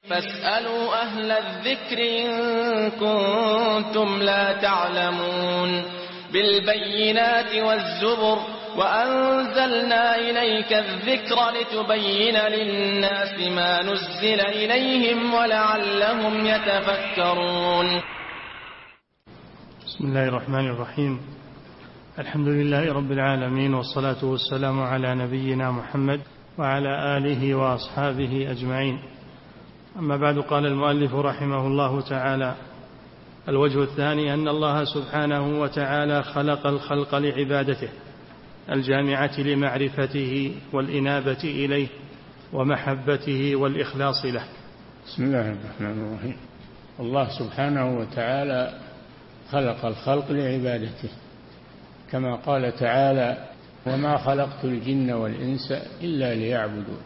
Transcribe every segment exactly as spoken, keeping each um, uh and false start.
فاسألوا أهل الذكر إن كنتم لا تعلمون بالبينات والزبر وأنزلنا إليك الذكر لتبين للناس ما نزل إليهم ولعلهم يتفكرون. بسم الله الرحمن الرحيم. الحمد لله رب العالمين، والصلاة والسلام على نبينا محمد وعلى آله وأصحابه أجمعين. أما بعد، قال المؤلف رحمه الله تعالى: الوجه الثاني أن الله سبحانه وتعالى خلق الخلق لعبادته الجامعة لمعرفته والإنابة إليه ومحبته والإخلاص له. بسم الله الرحمن الرحيم. الله سبحانه وتعالى خلق الخلق لعبادته، كما قال تعالى: وما خلقت الجن والإنس إلا ليعبدون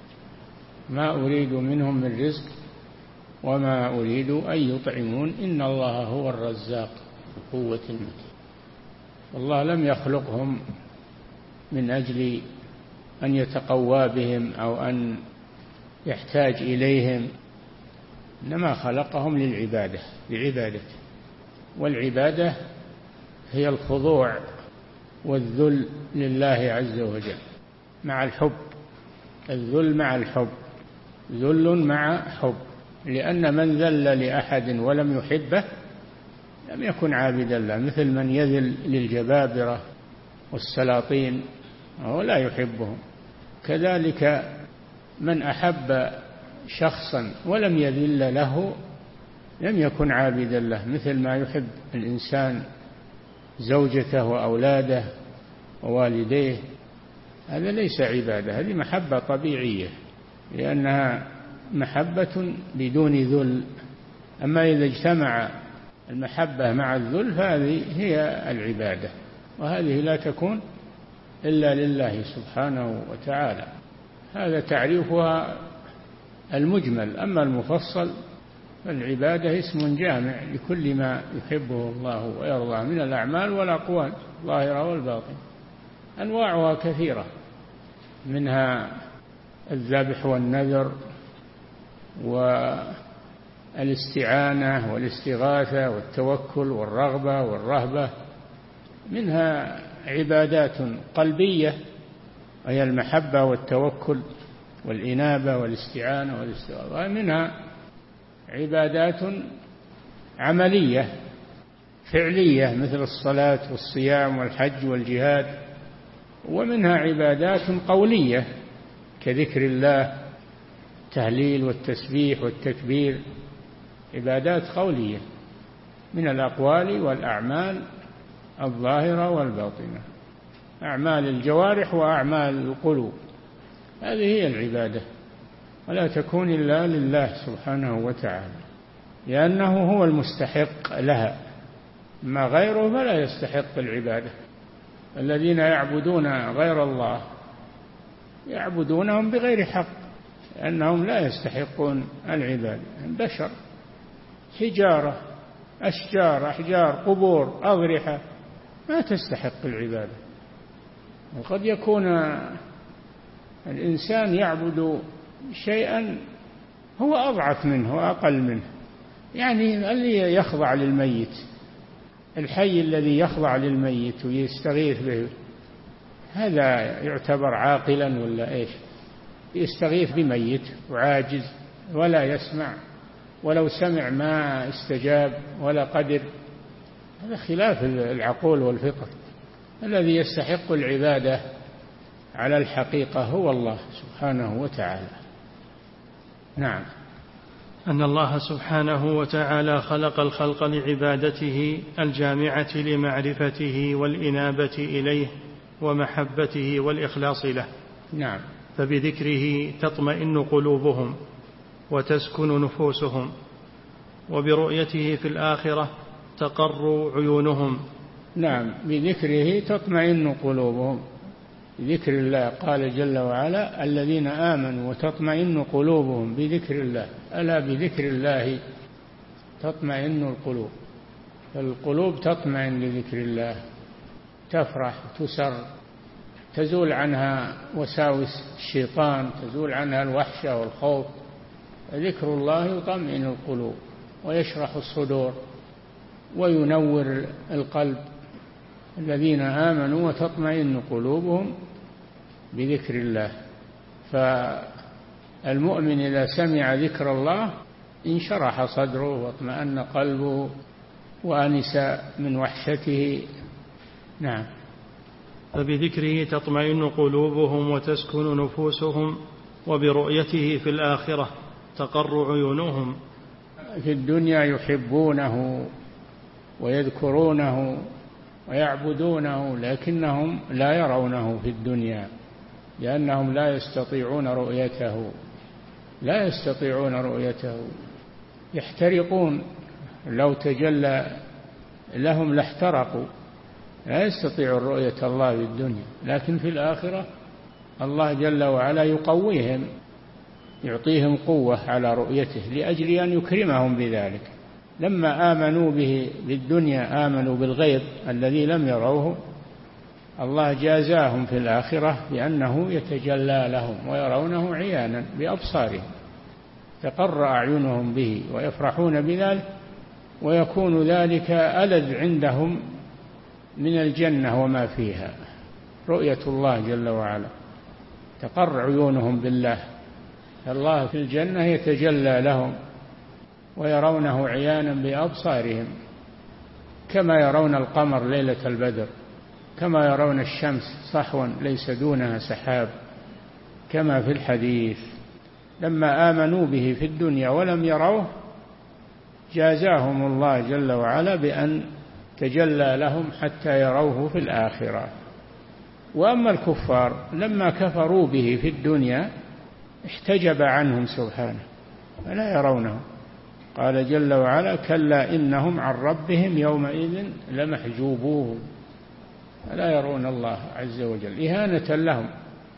ما أريد منهم من رزق وما أريد أن يطعمون إن الله هو الرزاق ذو القوة المتين. والله لم يخلقهم من أجل أن يتقوى بهم أو أن يحتاج إليهم، إنما خلقهم للعبادة لعبادته، والعبادة هي الخضوع والذل لله عز وجل مع الحب. الذل مع الحب، ذل مع حب، لأن من ذل لأحد ولم يحبه لم يكن عابدا له، مثل من يذل للجبابرة والسلاطين وهو لا يحبهم. كذلك من أحب شخصا ولم يذل له لم يكن عابدا له، مثل ما يحب الإنسان زوجته وأولاده ووالديه. هذا ليس عبادة، هذه محبة طبيعية لأنها محبة بدون ذل. أما إذا اجتمع المحبة مع الذل فهذه هي العبادة، وهذه لا تكون إلا لله سبحانه وتعالى. هذا تعريفها المجمل. أما المفصل فالعبادة اسم جامع لكل ما يحبه الله ويرضى من الأعمال والأقوال الظاهرة والباطنة. أنواعها كثيرة، منها الذبح والنذر والاستعانة والاستغاثة والتوكل والرغبة والرهبة. منها عبادات قلبية وهي المحبة والتوكل والإنابة والاستعانة والاستغاثة. ومنها عبادات عملية فعلية مثل الصلاة والصيام والحج والجهاد. ومنها عبادات قولية كذكر الله، التهليل والتسبيح والتكبير، عبادات قولية من الأقوال والأعمال الظاهرة والباطنة، أعمال الجوارح وأعمال القلوب. هذه هي العبادة، ولا تكون إلا لله سبحانه وتعالى، لأنه هو المستحق لها، ما غيره فلا يستحق العبادة. الذين يعبدون غير الله يعبدونهم بغير حق، لأنهم لا يستحقون العبادة. بشر، حجارة، أشجار، أحجار، قبور، أضرحة ما تستحق العبادة. وقد يكون الإنسان يعبد شيئا هو أضعف منه وأقل منه، يعني اللي يخضع للميت، الحي الذي يخضع للميت ويستغيث به، هذا يعتبر عاقلا ولا إيش؟ يستغيث بميت وعاجز ولا يسمع، ولو سمع ما استجاب ولا قدر. هذا خلاف العقول والفطر. الذي يستحق العبادة على الحقيقة هو الله سبحانه وتعالى. نعم. أن الله سبحانه وتعالى خلق الخلق لعبادته الجامعة لمعرفته والإنابة إليه ومحبته والإخلاص له. نعم. فبذكره تطمئن قلوبهم وتسكن نفوسهم، وبرؤيته في الآخرة تقر عيونهم. نعم، بذكره تطمئن قلوبهم، بذكر الله. قال جل وعلا: الذين آمنوا وتطمئن قلوبهم بذكر الله. ألا بذكر الله تطمئن القلوب. فالقلوب تطمئن لذكر الله، تفرح، تسر، تزول عنها وساوس الشيطان، تزول عنها الوحشة والخوف ذكر الله يطمئن القلوب ويشرح الصدور وينور القلب. الذين آمنوا وتطمئن قلوبهم بذكر الله. فالمؤمن إذا سمع ذكر الله انشرح صدره واطمأن قلبه وأنس من وحشته. نعم. فبذكره تطمئن قلوبهم وتسكن نفوسهم، وبرؤيته في الآخرة تقر عيونهم. في الدنيا يحبونه ويذكرونه ويعبدونه، لكنهم لا يرونه في الدنيا لأنهم لا يستطيعون رؤيته لا يستطيعون رؤيته يحترقون. لو تجلى لهم لاحترقوا، لا يستطيعون رؤية الله في الدنيا. لكن في الآخرة الله جل وعلا يقويهم، يعطيهم قوة على رؤيته لأجل أن يكرمهم بذلك. لما آمنوا به بالدنيا آمنوا بالغيب الذي لم يروه، الله جازاهم في الآخرة بأنه يتجلى لهم ويرونه عيانا بأبصارهم، تقر أعينهم به ويفرحون بذلك، ويكون ذلك ألذ عندهم من الجنة وما فيها، رؤية الله جل وعلا. تقر عيونهم بالله، الله في الجنة يتجلى لهم ويرونه عيانا بأبصارهم، كما يرون القمر ليلة البدر، كما يرون الشمس صحوا ليس دونها سحاب، كما في الحديث. لما آمنوا به في الدنيا ولم يروه جازاهم الله جل وعلا بأن تجلى لهم حتى يروه في الآخرة. وأما الكفار لما كفروا به في الدنيا احتجب عنهم سبحانه فلا يرونه. قال جل وعلا: كلا إنهم عن ربهم يومئذ لمحجوبون. فلا يرون الله عز وجل، إهانة لهم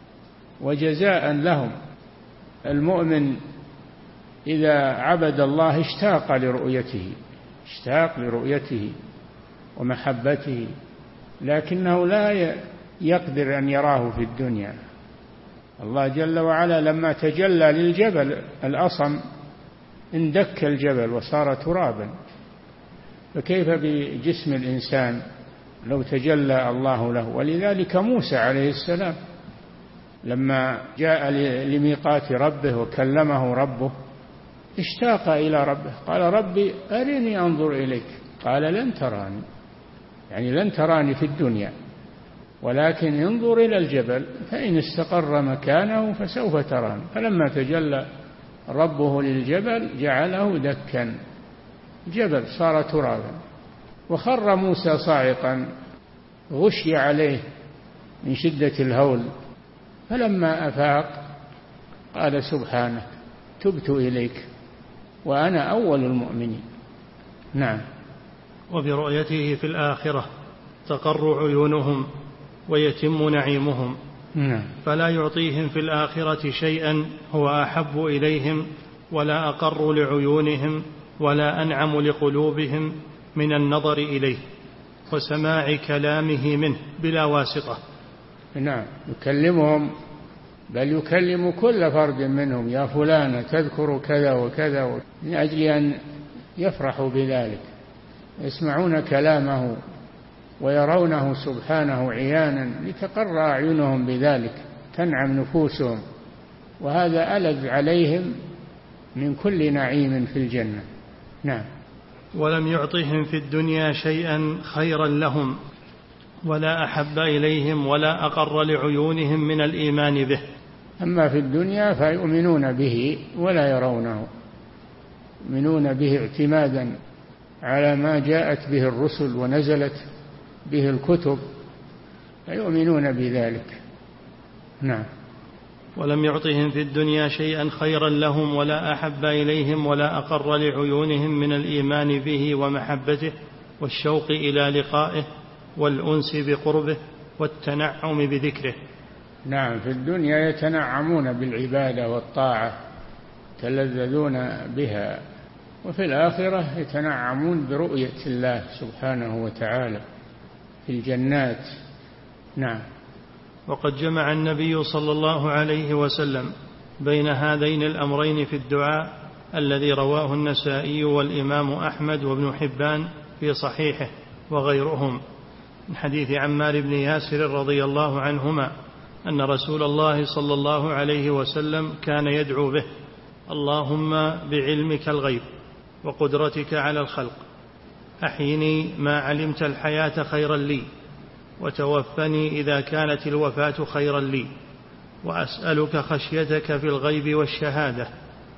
وجزاء لهم. المؤمن إذا عبد الله اشتاق لرؤيته اشتاق لرؤيته ومحبته، لكنه لا يقدر أن يراه في الدنيا. الله جل وعلا لما تجلى للجبل الأصم اندك الجبل وصار ترابا، فكيف بجسم الإنسان لو تجلى الله له؟ ولذلك موسى عليه السلام لما جاء لميقات ربه وكلمه ربه اشتاق إلى ربه، قال: ربي أرني أنظر إليك. قال: لن تراني، يعني لن تراني في الدنيا، ولكن انظر إلى الجبل فإن استقر مكانه فسوف تراني. فلما تجلى ربه للجبل جعله دكا، جبل صار ترابا، وخر موسى صاعقا غشي عليه من شدة الهول. فلما أفاق قال: سبحانك تبت إليك وأنا أول المؤمنين. نعم. وبرؤيته في الآخرة تقر عيونهم ويتم نعيمهم. نعم. فلا يعطيهم في الآخرة شيئا هو أحب إليهم ولا أقر لعيونهم ولا أنعم لقلوبهم من النظر إليه وسماع كلامه منه بلا واسطة. نعم. يكلمهم، بل يكلم كل فرد منهم: يا فلان تذكر كذا وكذا، من أجل أن يفرحوا بذلك، يسمعون كلامه ويرونه سبحانه عيانا لتقر أعينهم بذلك، تنعم نفوسهم، وهذا ألذ عليهم من كل نعيم في الجنة. نعم. ولم يعطهم في الدنيا شيئا خيرا لهم ولا أحب إليهم ولا أقر لعيونهم من الإيمان به. أما في الدنيا فيؤمنون به ولا يرونه، يؤمنون به اعتمادا على ما جاءت به الرسل ونزلت به الكتب، فيؤمنون بذلك. نعم. ولم يعطهم في الدنيا شيئا خيرا لهم ولا أحب إليهم ولا أقر لعيونهم من الإيمان به ومحبته والشوق إلى لقائه والأنس بقربه والتنعم بذكره. نعم. في الدنيا يتنعمون بالعبادة والطاعة، يتلذذون بها، وفي الآخرة يتنعمون برؤية الله سبحانه وتعالى في الجنات. نعم. وقد جمع النبي صلى الله عليه وسلم بين هذين الأمرين في الدعاء الذي رواه النسائي والإمام أحمد وابن حبان في صحيحه وغيرهم من حديث عمار بن ياسر رضي الله عنهما أن رسول الله صلى الله عليه وسلم كان يدعو به: اللهم بعلمك الغيب وقدرتك على الخلق أحيني ما علمت الحياة خيرا لي، وتوفني إذا كانت الوفاة خيرا لي، وأسألك خشيتك في الغيب والشهادة،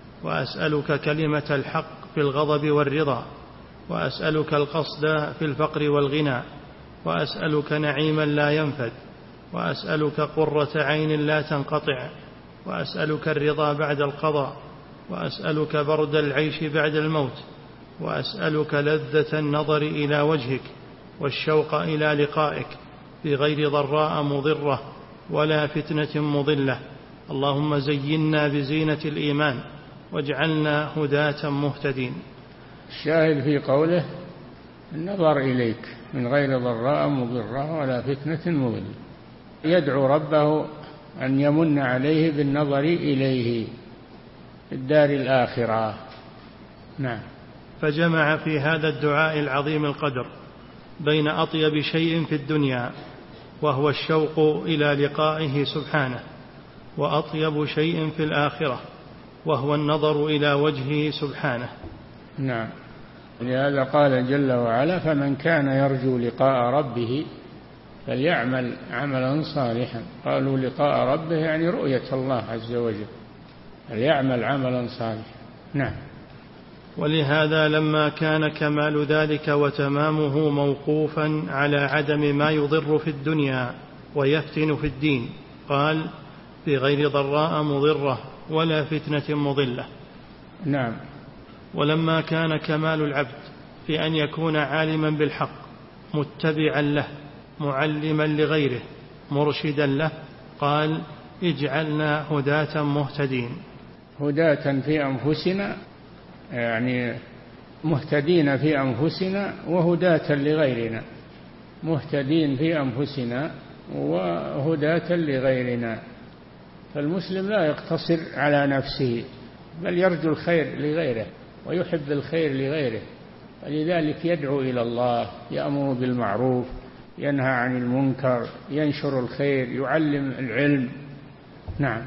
وأسألك كلمة الحق في الغضب والرضا، وأسألك القصد في الفقر والغنى، وأسألك نعيما لا ينفد، وأسألك قرة عين لا تنقطع، وأسألك الرضا بعد القضاء، وأسألك برد العيش بعد الموت، وأسألك لذة النظر إلى وجهك والشوق إلى لقائك بغير ضراء مضرة ولا فتنة مضلة. اللهم زينا بزينة الإيمان واجعلنا هداة مهتدين. الشاهد في قوله: النظر إليك من غير ضراء مضرة ولا فتنة مضلة. يدعو ربه أن يمن عليه بالنظر إليه في الدار الآخرة. نعم. فجمع في هذا الدعاء العظيم القدر بين أطيب شيء في الدنيا وهو الشوق إلى لقائه سبحانه، وأطيب شيء في الآخرة وهو النظر إلى وجهه سبحانه. نعم. لهذا قال جل وعلا: فمن كان يرجو لقاء ربه فليعمل عملا صالحا. قالوا لقاء ربه يعني رؤية الله عز وجل، فليعمل عملا صالحا. نعم. ولهذا لما كان كمال ذلك وتمامه موقوفا على عدم ما يضر في الدنيا ويفتن في الدين، قال: بغير ضراء مضرة ولا فتنة مضلة. نعم. ولما كان كمال العبد في أن يكون عالما بالحق متبعا له معلما لغيره مرشدا له، قال: اجعلنا هداة مهتدين. هداة في أنفسنا يعني مهتدين في أنفسنا وهداة لغيرنا، مهتدين في أنفسنا وهداة لغيرنا. فالمسلم لا يقتصر على نفسه بل يرجو الخير لغيره ويحب الخير لغيره، ولذلك يدعو إلى الله، يأمر بالمعروف، ينهى عن المنكر، ينشر الخير، يعلم العلم. نعم.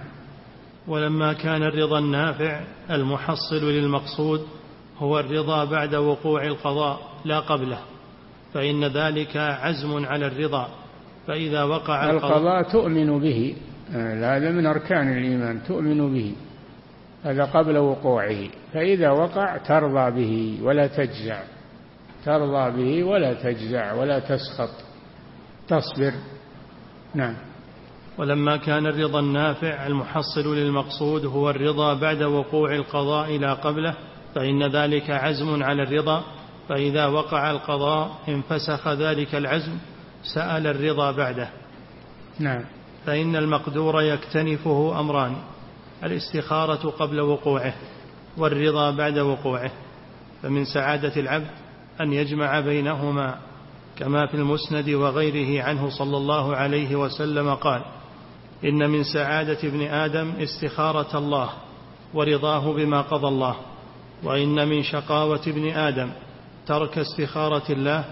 ولما كان الرضا النافع المحصل للمقصود هو الرضا بعد وقوع القضاء لا قبله، فإن ذلك عزم على الرضا، فإذا وقع القضاء, القضاء تؤمن به، هذا من أركان الإيمان، تؤمن به، هذا قبل وقوعه، فإذا وقع ترضى به ولا تجزع، ترضى به ولا تجزع ولا تسخط، تصبر. نعم. ولما كان الرضا النافع المحصل للمقصود هو الرضا بعد وقوع القضاء لا قبله، فإن ذلك عزم على الرضا، فإذا وقع القضاء انفسخ ذلك العزم، سأل الرضا بعده. نعم. فإن المقدور يكتنفه أمران: الاستخارة قبل وقوعه والرضا بعد وقوعه، فمن سعادة العبد أن يجمع بينهما، كما في المسند وغيره عنه صلى الله عليه وسلم قال: إن من سعادة ابن آدم استخارة الله ورضاه بما قضى الله، وإن من شقاوة ابن آدم ترك استخارة الله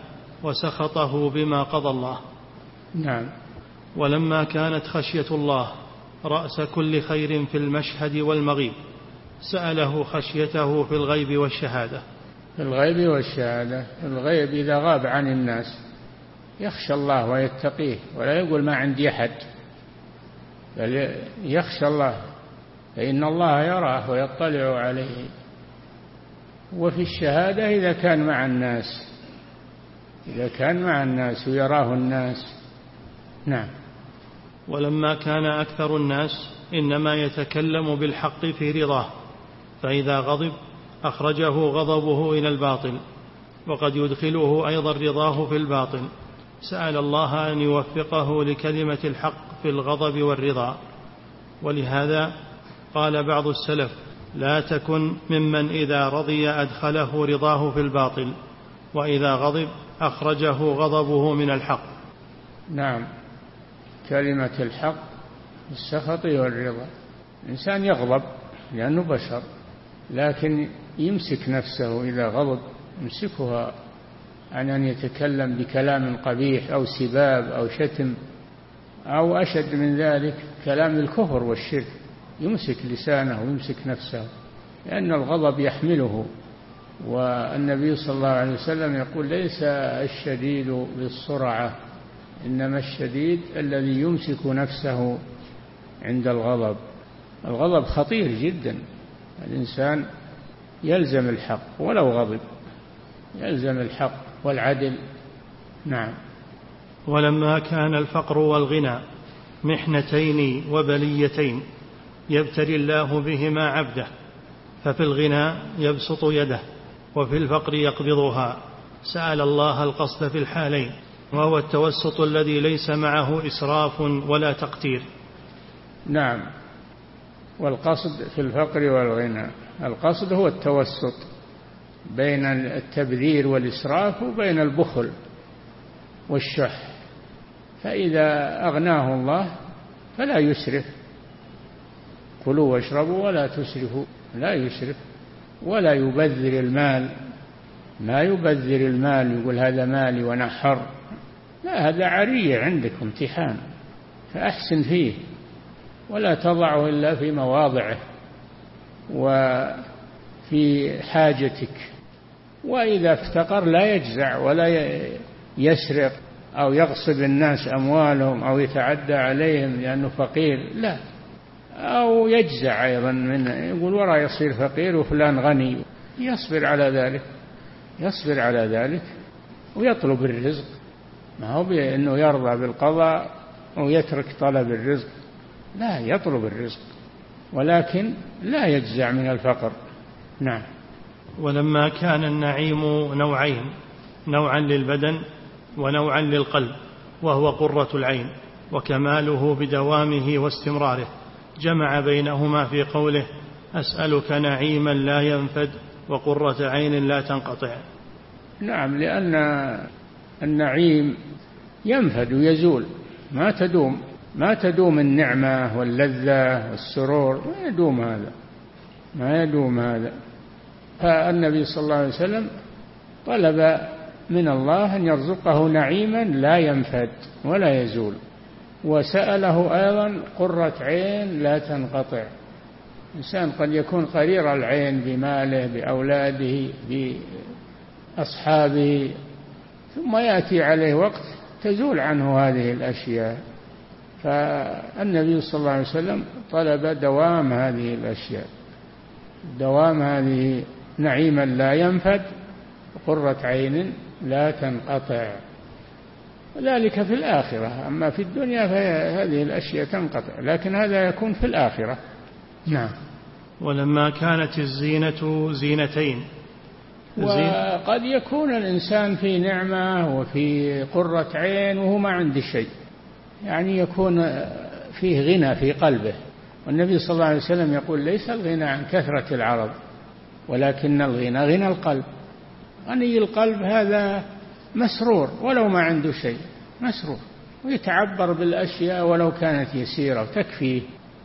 وسخطه بما قضى الله. نعم. ولما كانت خشية الله رأس كل خير في المشهد والمغيب، سأله خشيته في الغيب والشهادة. في الغيب والشهادة، في الغيب إذا غاب عن الناس يخشى الله ويتقيه، ولا يقول ما عندي أحد، بل يخشى الله، فإن الله يراه ويطلع عليه. وفي الشهادة إذا كان مع الناس، إذا كان مع الناس ويراه الناس. نعم. ولما كان أكثر الناس إنما يتكلم بالحق في رضاه، فإذا غضب أخرجه غضبه إلى الباطل، وقد يدخله أيضا رضاه في الباطل، سأل الله أن يوفقه لكلمة الحق في الغضب والرضا. ولهذا قال بعض السلف: لا تكن ممن إذا رضي أدخله رضاه في الباطل، وإذا غضب أخرجه غضبه من الحق. نعم. كلمة الحق السخط والرضا. الإنسان يغضب لأنه بشر، لكن يمسك نفسه إذا غضب، يمسكها عن أن يتكلم بكلام قبيح أو سباب أو شتم أو أشد من ذلك كلام الكفر والشرك، يمسك لسانه ويمسك نفسه، لأن الغضب يحمله. والنبي صلى الله عليه وسلم يقول: ليس الشديد بالسرعة، إنما الشديد الذي يمسك نفسه عند الغضب. الغضب خطير جدا، الإنسان يلزم الحق ولو غضب، يلزم الحق والعدل. نعم. ولما كان الفقر والغنى محنتين وبليتين يبتلي الله بهما عبده، ففي الغنى يبسط يده وفي الفقر يقبضها، سأل الله القصد في الحالين، وهو التوسط الذي ليس معه إسراف ولا تقتير. نعم. والقصد في الفقر والغنى، القصد هو التوسط بين التبذير والإسراف وبين البخل والشح. فإذا أغناه الله فلا يسرف، كلوا واشربوا ولا تسرفوا، لا يسرف ولا يبذر المال، ما يبذر المال يقول هذا مالي ونحر، لا، هذا عرية عندك امتحان، فأحسن فيه ولا تضعه إلا في مواضعه وفي حاجتك. وإذا افتقر لا يجزع ولا يسرق أو يغصب الناس أموالهم أو يتعدى عليهم لأنه فقير، لا، أو يجزع أيضا من يقول ورا يصير فقير وفلان غني، يصبر على ذلك، يصبر على ذلك ويطلب الرزق، ما هو بأنه يرضى بالقضاء ويترك طلب الرزق، لا، يطلب الرزق ولكن لا يجزع من الفقر. نعم. ولما كان النعيم نوعين، نوعا للبدن ونوعا للقلب، وهو قرة العين وكماله بدوامه واستمراره، جمع بينهما في قوله: أسألك نعيما لا ينفد وقرة عين لا تنقطع. نعم، لأن النعيم ينفد ويزول، ما تدوم، ما تدوم النعمة واللذة والسرور، ما يدوم هذا، ما يدوم هذا. فالنبي صلى الله عليه وسلم طلب من الله أن يرزقه نعيما لا ينفد ولا يزول، وسأله أيضا قرة عين لا تنقطع. إنسان قد يكون قرير العين بماله بأولاده بأصحابه، ثم يأتي عليه وقت تزول عنه هذه الأشياء، فالنبي صلى الله عليه وسلم طلب دوام هذه الأشياء، دوام هذه نعيما لا ينفد قرة عين لا تنقطع، ذلك في الآخرة. أما في الدنيا فهذه الأشياء تنقطع، لكن هذا يكون في الآخرة. نعم. ولما كانت الزينة زينتين، وقد يكون الإنسان في نعمة وفي قرة عين وهو ما عنده شيء، يعني يكون فيه غنى في قلبه، والنبي صلى الله عليه وسلم يقول: ليس الغنى عن كثرة العرض ولكن الغنى غنى القلب. غني القلب هذا مسرور ولو ما عنده شيء، مسرور ويتعبر بالأشياء ولو كانت يسيرة وتكفيه.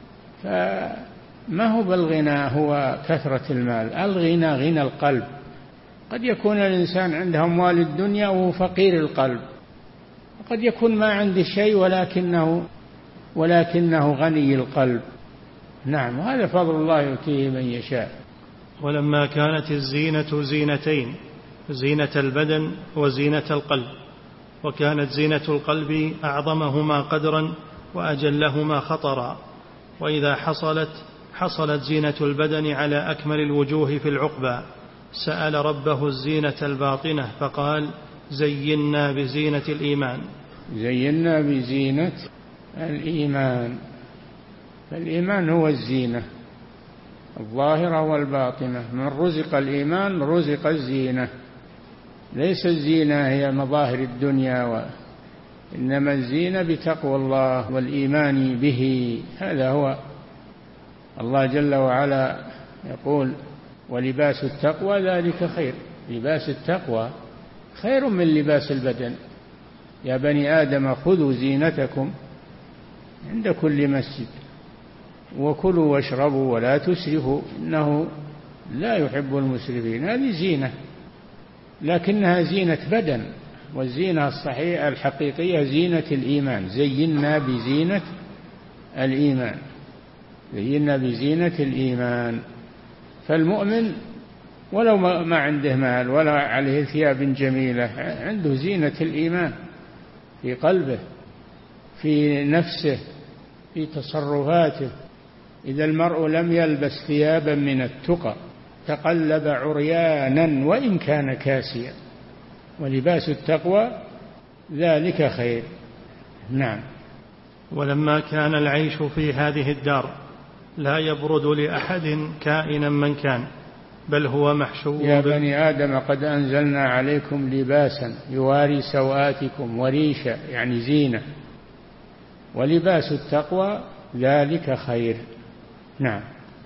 فما هو بالغنى هو كثرة المال، الغنى غنى القلب. قد يكون الإنسان عنده أموال الدنيا وهو فقير القلب، وقد يكون ما عنده شيء ولكنه ولكنه غني القلب. نعم، وهذا فضل الله يؤتيه من يشاء. ولما كانت الزينة زينتين، زينة البدن وزينة القلب، وكانت زينة القلب أعظمهما قدرا وأجلهما خطرا، وإذا حصلت حصلت زينة البدن على أكمل الوجوه في العقبى، سأل ربه الزينة الباطنة فقال: زينا بزينة الإيمان. زينا بزينة الإيمان، فالإيمان هو الزينة الظاهرة والباطنة، من رزق الإيمان رزق الزينة. ليس الزينة هي مظاهر الدنيا و... إنما الزينة بتقوى الله والإيمان به، هذا هو. الله جل وعلا يقول: ولباس التقوى ذلك خير. لباس التقوى خير من لباس البدن. يا بني آدم خذوا زينتكم عند كل مسجد وكلوا واشربوا ولا تسرفوا إنه لا يحب المسرفين. هذه زينة، لكنها زينة بدن، والزينة الصحيحة الحقيقية زينة الإيمان. زينا بزينة الإيمان، زينا بزينة الإيمان. فالمؤمن ولو ما عنده مال ولا عليه ثياب جميلة، عنده زينة الإيمان في قلبه، في نفسه، في تصرفاته. إذا المرء لم يلبس ثيابا من التقى تقلب عريانا وإن كان كاسيا، ولباس التقوى ذلك خير. نعم. ولما كان العيش في هذه الدار لا يبرد لأحد كائنا من كان، بل هو محشو. يا بني آدم قد أنزلنا عليكم لباسا يواري سوآتكم وريشا، يعني زينة، ولباس التقوى ذلك خير. نعم.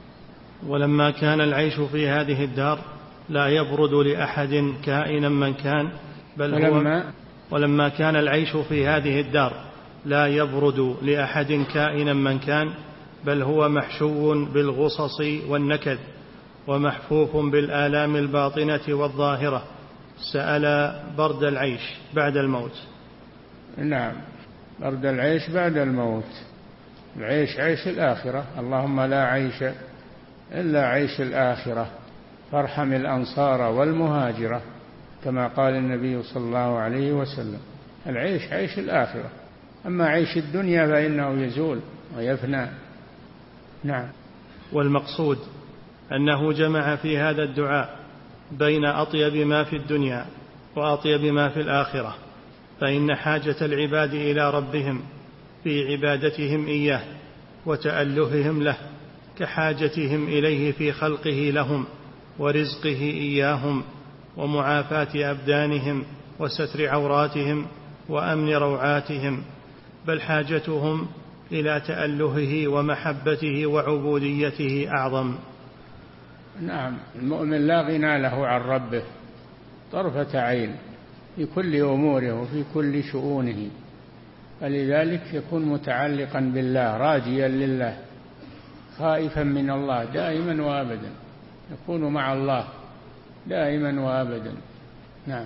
ولما كان العيش في هذه الدار لا يبرد لأحد كائنا من كان، بل ولما هو ولما كان العيش في هذه الدار لا يبرد لأحد كائنا من كان، بل هو محشو بالغصص والنكد ومحفوف بالآلام الباطنة والظاهرة، سأل برد العيش بعد الموت. نعم، برد العيش بعد الموت. العيش عيش الآخرة، اللهم لا عيش إلا عيش الآخرة، فارحم الأنصار والمهاجرة كما قال النبي صلى الله عليه وسلم. العيش عيش الآخرة، أما عيش الدنيا فإنه يزول ويفنى. نعم. والمقصود أنه جمع في هذا الدعاء بين أطيب ما في الدنيا وأطيب ما في الآخرة، فإن حاجة العباد إلى ربهم في عبادتهم إياه وتألههم له كحاجتهم إليه في خلقه لهم ورزقه إياهم ومعافاة أبدانهم وستر عوراتهم وأمن روعاتهم، بل حاجتهم إلى تألهه ومحبته وعبوديته أعظم. نعم. المؤمن لا غنى له عن ربه طرفة عين في كل أموره وفي كل شؤونه، فلذلك يكون متعلقا بالله، راجيا لله، خائفا من الله دائما وابدا، يكون مع الله دائما وابدا. نعم.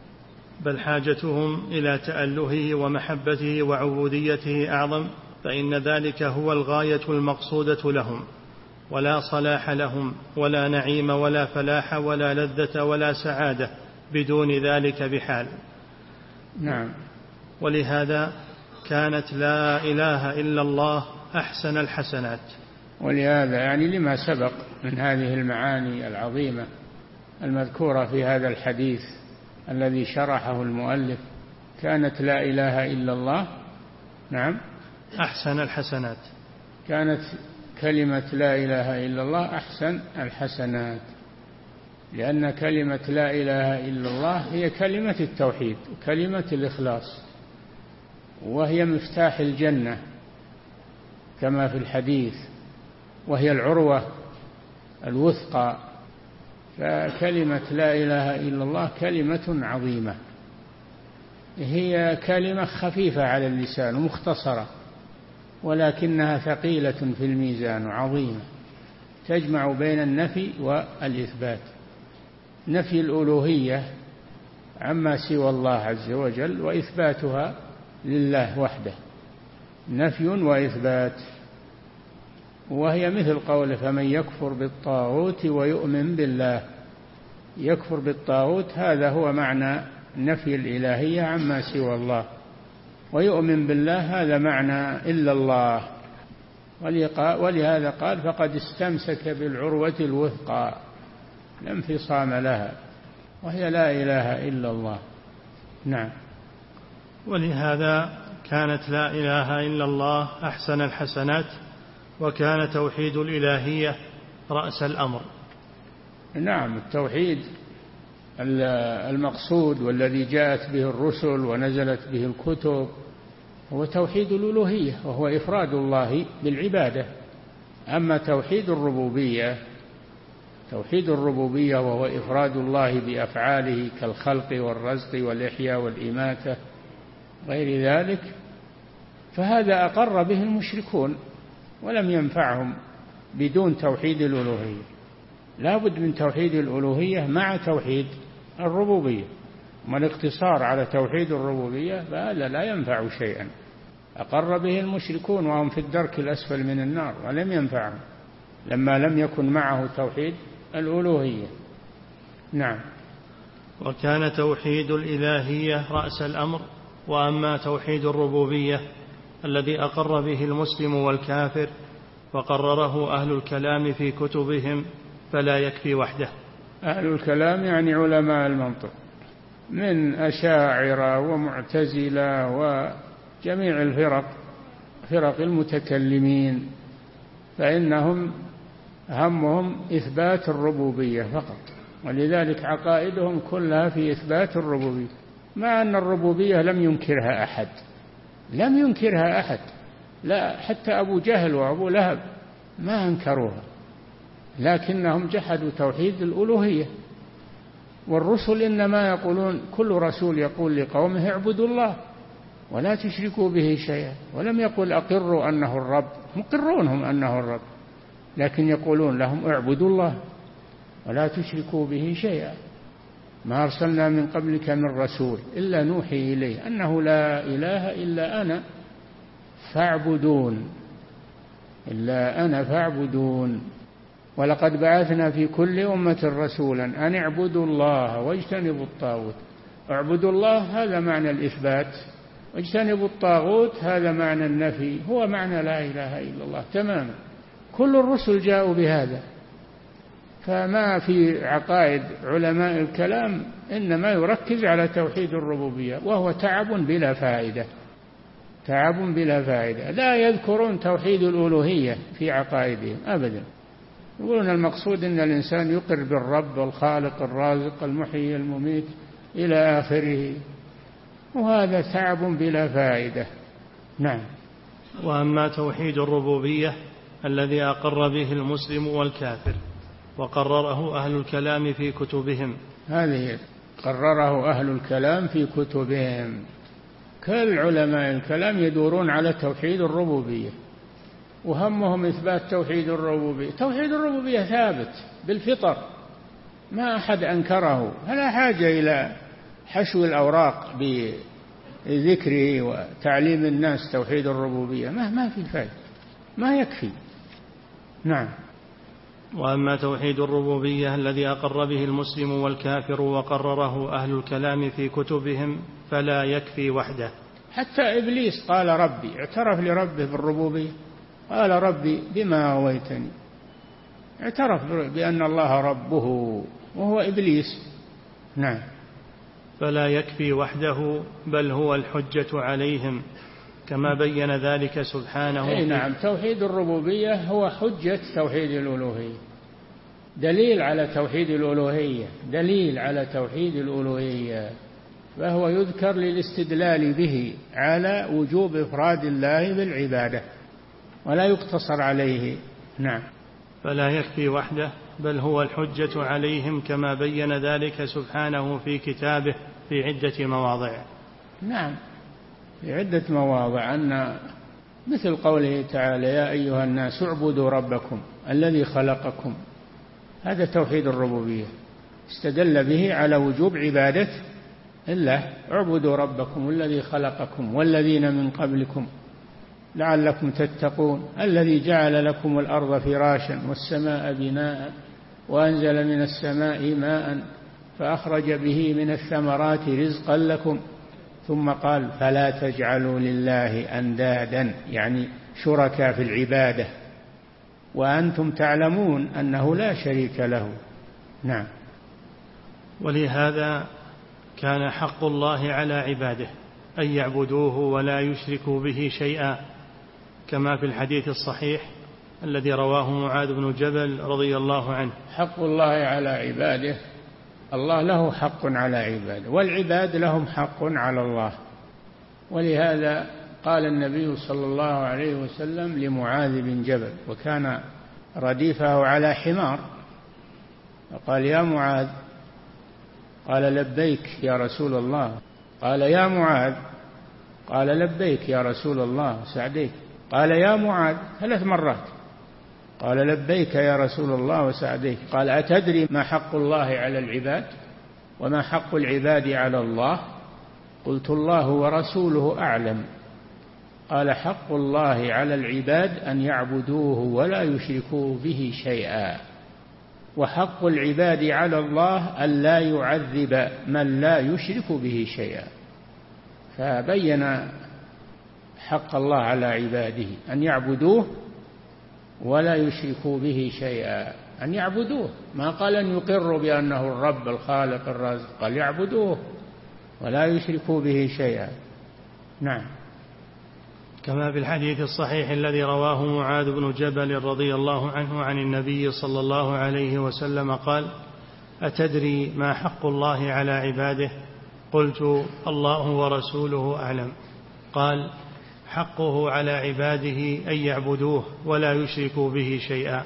بل حاجتهم إلى تألهه ومحبته وعبوديته أعظم، فإن ذلك هو الغاية المقصودة لهم، ولا صلاح لهم ولا نعيم ولا فلاح ولا لذة ولا سعادة بدون ذلك بحال. نعم. ولهذا كانت لا إله إلا الله أحسن الحسنات. ولهذا يعني لما سبق من هذه المعاني العظيمة المذكورة في هذا الحديث الذي شرحه المؤلف، كانت لا إله إلا الله نعم أحسن الحسنات، كانت كلمة لا إله إلا الله أحسن الحسنات، لأن كلمة لا إله إلا الله هي كلمة التوحيد وكلمة الإخلاص، وهي مفتاح الجنة كما في الحديث، وهي العروة الوثقى. فكلمة لا إله إلا الله كلمة عظيمة، هي كلمة خفيفة على اللسان ومختصرة، ولكنها ثقيلة في الميزان وعظيمة، تجمع بين النفي والإثبات. نفي الألوهية عما سوى الله عز وجل، وإثباتها لله وحده، نفي وإثبات. وهي مثل قوله فمن يكفر بالطاغوت ويؤمن بالله. يكفر بالطاغوت هذا هو معنى نفي الإلهية عما سوى الله، ويؤمن بالله هذا معنى إلا الله. ولهذا قال فقد استمسك بالعروة الوثقى لا انفصام لها، وهي لا إله إلا الله. نعم. ولهذا كانت لا إله إلا الله أحسن الحسنات، وكان توحيد الإلهية رأس الأمر. نعم. التوحيد المقصود والذي جاءت به الرسل ونزلت به الكتب هو توحيد الألوهية، وهو إفراد الله بالعبادة. أما توحيد الربوبية توحيد الربوبية وهو إفراد الله بأفعاله كالخلق والرزق والإحياء والإماتة غير ذلك، فهذا أقر به المشركون ولم ينفعهم بدون توحيد الألوهية. لا بد من توحيد الألوهية مع توحيد الربوبية. ما الاقتصار على توحيد الربوبية فهذا لا ينفع شيئا، أقر به المشركون وهم في الدرك الأسفل من النار ولم ينفعهم لما لم يكن معه توحيد الألوهية. نعم. وكان توحيد الإلهية رأس الأمر، وأما توحيد الربوبية الذي أقر به المسلم والكافر وقرره أهل الكلام في كتبهم فلا يكفي وحده. أهل الكلام يعني علماء المنطق من أشاعرة ومعتزلة وجميع الفرق، فرق المتكلمين، فإنهم همهم إثبات الربوبية فقط، ولذلك عقائدهم كلها في إثبات الربوبية، مع أن الربوبية لم ينكرها أحد، لم ينكرها أحد، لا حتى أبو جهل وأبو لهب ما أنكروها، لكنهم جحدوا توحيد الألوهية. والرسل إنما يقولون، كل رسول يقول لقومه اعبدوا الله ولا تشركوا به شيئا، ولم يقل أقروا أنه الرب، مقرونهم أنه الرب، لكن يقولون لهم اعبدوا الله ولا تشركوا به شيئا. ما أرسلنا من قبلك من رسول إلا نوحي إليه أنه لا إله إلا أنا فاعبدون، إلا أنا فاعبدون. ولقد بعثنا في كل أمة رسولا أن اعبدوا الله واجتنبوا الطاغوت. اعبدوا الله هذا معنى الإثبات، واجتنبوا الطاغوت هذا معنى النفي، هو معنى لا إله إلا الله تماما. كل الرسل جاءوا بهذا. فما في عقائد علماء الكلام إنما يركز على توحيد الربوبية، وهو تعب بلا فائدة، تعب بلا فائدة. لا يذكرون توحيد الألوهية في عقائدهم أبدا، يقولون المقصود أن الإنسان يقر بالرب الخالق الرازق المحيي المميت إلى آخره، وهذا تعب بلا فائدة. نعم. وأما توحيد الربوبية الذي أقر به المسلم والكافر وقرره أهل الكلام في كتبهم، هذه قرره أهل الكلام في كتبهم. كل علماء الكلام يدورون على توحيد الربوبية، وهمهم إثبات توحيد الربوبية. توحيد الربوبية ثابت بالفطر، ما أحد أنكره، فلا حاجة إلى حشو الأوراق بذكره وتعليم الناس توحيد الربوبية، ما ما في فائدة، ما يكفي. نعم. وأما توحيد الربوبية الذي أقر به المسلم والكافر وقرره أهل الكلام في كتبهم فلا يكفي وحده. حتى إبليس قال ربي، اعترف لربه بالربوبية، قال ربي بما أغويتني، اعترف بأن الله ربه وهو إبليس. نعم. فلا يكفي وحده بل هو الحجة عليهم كما بين ذلك سبحانه. أي نعم. توحيد الربوبية هو حجة توحيد الألوهية، دليل على توحيد الألوهية، دليل على توحيد الألوهية، فهو يذكر للاستدلال به على وجوب إفراد الله بالعبادة ولا يقتصر عليه. نعم. فلا يكفي وحده بل هو الحجة عليهم كما بين ذلك سبحانه في كتابه في عدة مواضع. نعم، في عدة مواضع، أن مثل قوله تعالى يا أيها الناس اعبدوا ربكم الذي خلقكم، هذا توحيد الربوبية، استدل به على وجوب عبادة الله. اعبدوا ربكم الذي خلقكم والذين من قبلكم لعلكم تتقون الذي جعل لكم الأرض فراشا والسماء بناء وأنزل من السماء ماء فأخرج به من الثمرات رزقا لكم، ثم قال فلا تجعلوا لله أندادا يعني شركاء في العبادة وأنتم تعلمون أنه لا شريك له. نعم. ولهذا كان حق الله على عباده أن يعبدوه ولا يشركوا به شيئا، كما في الحديث الصحيح الذي رواه معاذ بن جبل رضي الله عنه. حق الله على عباده، الله له حق على عباده والعباد لهم حق على الله. ولهذا قال النبي صلى الله عليه وسلم لمعاذ بن جبل وكان رديفه على حمار، فقال يا معاذ، قال لبيك يا رسول الله، قال يا معاذ، قال لبيك يا رسول الله سعديك، قال يا معاذ ثلاث مرات، قال لبيك يا رسول الله وسعديك. قال أتدري ما حق الله على العباد وما حق العباد على الله؟ قلت الله ورسوله أعلم. قال حق الله على العباد أن يعبدوه ولا يشركوا به شيئا، وحق العباد على الله أن لا يعذب من لا يشرك به شيئا. فبين حق الله على عباده أن يعبدوه ولا يشركوا به شيئا، أن يعبدوه، ما قال أن يقروا بأنه الرب الخالق الرازق، قال يعبدوه ولا يشركوا به شيئا. نعم. كما في الحديث الصحيح الذي رواه معاذ بن جبل رضي الله عنه عن النبي صلى الله عليه وسلم قال: أتدري ما حق الله على عباده؟ قلت: الله ورسوله أعلم. قال: حقه على عباده أن يعبدوه ولا يشركوا به شيئا.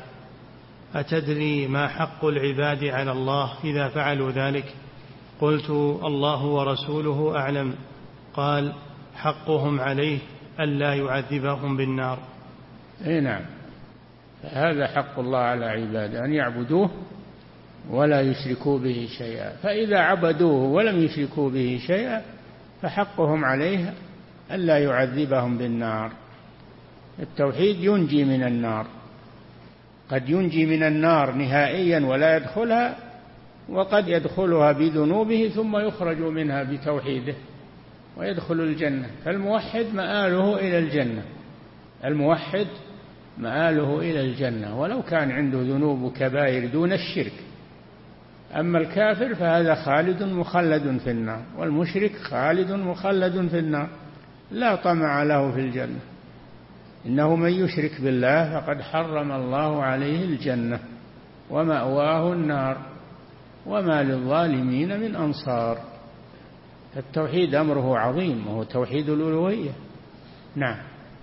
أتدري ما حق العباد على الله إذا فعلوا ذلك؟ قلت: الله ورسوله أعلم. قال: حقهم عليه ألا يعذبهم بالنار. اي نعم، هذا حق الله على عباده أن يعبدوه ولا يشركوا به شيئا، فإذا عبدوه ولم يشركوا به شيئا فحقهم عليه ألا يعذبهم بالنار. التوحيد ينجي من النار، قد ينجي من النار نهائيا ولا يدخلها، وقد يدخلها بذنوبه ثم يخرج منها بتوحيده ويدخل الجنة. فالموحد مآله إلى الجنة، الموحد مآله إلى الجنة ولو كان عنده ذنوب كبائر دون الشرك. أما الكافر فهذا خالد مخلد في النار، والمشرك خالد مخلد في النار لا طمع له في الجنة. إنه من يشرك بالله فقد حرم الله عليه الجنة ومأواه النار وما للظالمين من أنصار. التوحيد أمره عظيم وهو توحيد الألوهية. نعم.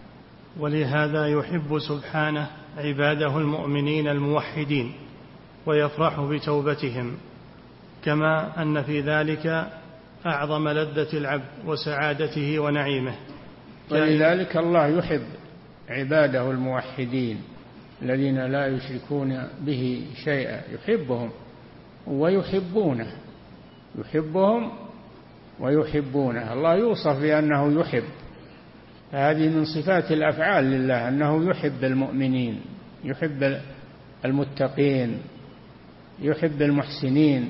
ولهذا يحب سبحانه عباده المؤمنين الموحدين ويفرح بتوبتهم، كما أن في ذلك أعظم لذة العبد وسعادته ونعيمه. ولذلك الله يحب عباده الموحدين الذين لا يشركون به شيئا، يحبهم ويحبونه، يحبهم ويحبونه. الله يوصف بأنه يحب، هذه من صفات الأفعال لله أنه يحب المؤمنين، يحب المتقين، يحب المحسنين،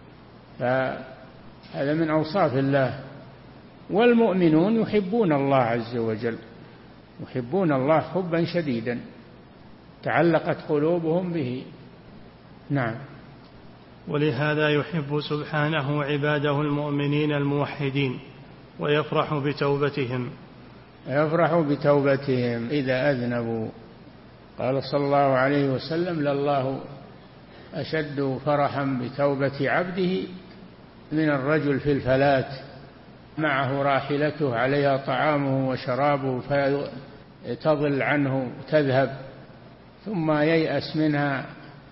فهذا من أوصاف الله. والمؤمنون يحبون الله عز وجل، يحبون الله حبا شديدا تعلقت قلوبهم به. نعم. ولهذا يحب سبحانه عباده المؤمنين الموحدين ويفرح بتوبتهم، يفرح بتوبتهم إذا أذنبوا. قال صلى الله عليه وسلم: لله أشد فرحا بتوبة عبده من الرجل في الفلاة معه راحلته عليها طعامه وشرابه فتضل عنه تذهب ثم ييأس منها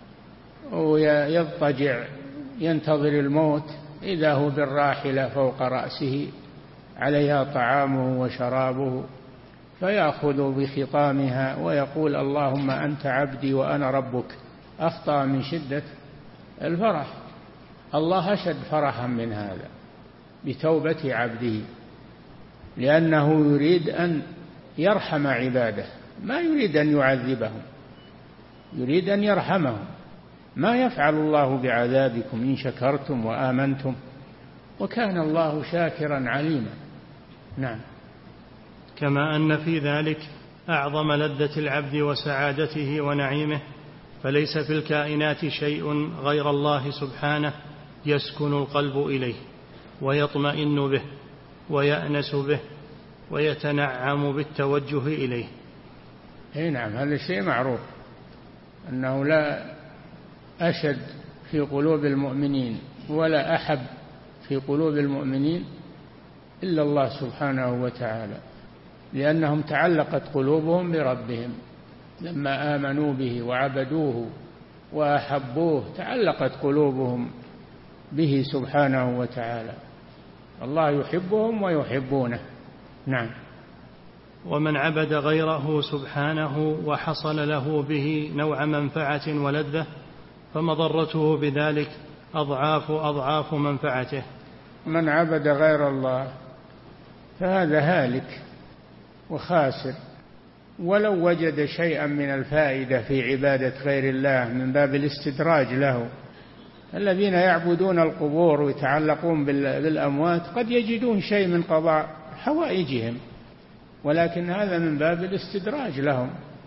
ويضطجع ينتظر الموت، إذا هو بالراحلة فوق رأسه عليها طعامه وشرابه فيأخذ بخطامها ويقول: اللهم أنت عبدي وأنا ربك. أخطأ من شدة الفرح. الله أشد فرحا من هذا بتوبة عبده، لأنه يريد أن يرحم عباده، ما يريد أن يعذبهم، يريد أن يرحمهم. ما يفعل الله بعذابكم إن شكرتم وآمنتم وكان الله شاكرا عليما. نعم. كما أن في ذلك أعظم لذة العبد وسعادته ونعيمه، فليس في الكائنات شيء غير الله سبحانه يسكن القلب إليه ويطمئن به ويأنس به ويتنعم بالتوجه إليه. أي نعم، هذا الشيء معروف أنه لا أشد في قلوب المؤمنين ولا أحب في قلوب المؤمنين إلا الله سبحانه وتعالى، لأنهم تعلقت قلوبهم بربهم لما آمنوا به وعبدوه وأحبوه، تعلقت قلوبهم به سبحانه وتعالى. الله يحبهم ويحبونه. نعم. ومن عبد غيره سبحانه وحصل له به نوع منفعة ولذة فمضرته بذلك أضعاف أضعاف منفعته. من عبد غير الله فهذا هالك وخاسر، ولو وجد شيئا من الفائدة في عبادة غير الله من باب الاستدراج له. الذين يعبدون القبور ويتعلقون بالأموات قد يجدون شيء من قضاء حوائجهم، ولكن هذا من باب الاستدراج لهم،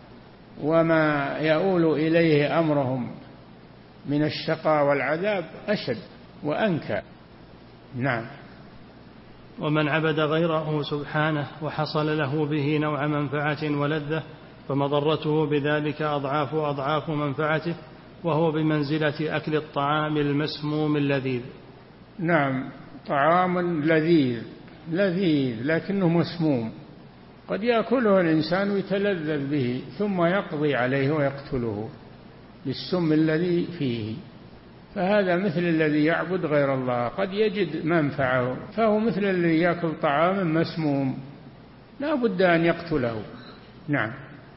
وما يؤول إليه أمرهم من الشقاء والعذاب أشد وأنكى. نعم. ومن عبد غيره سبحانه وحصل له به نوع منفعة ولذة فمضرته بذلك أضعاف أضعاف منفعته، وهو بمنزلة أكل الطعام المسموم اللذيذ. نعم، طعام لذيذ لذيذ لكنه مسموم، قد يأكله الإنسان ويتلذذ به ثم يقضي عليه ويقتله بالسم الذي فيه، فهذا مثل الذي يعبد غير الله، قد يجد منفعه، فهو مثل الذي يأكل طعاما مسموم لا بد أن يقتله. نعم.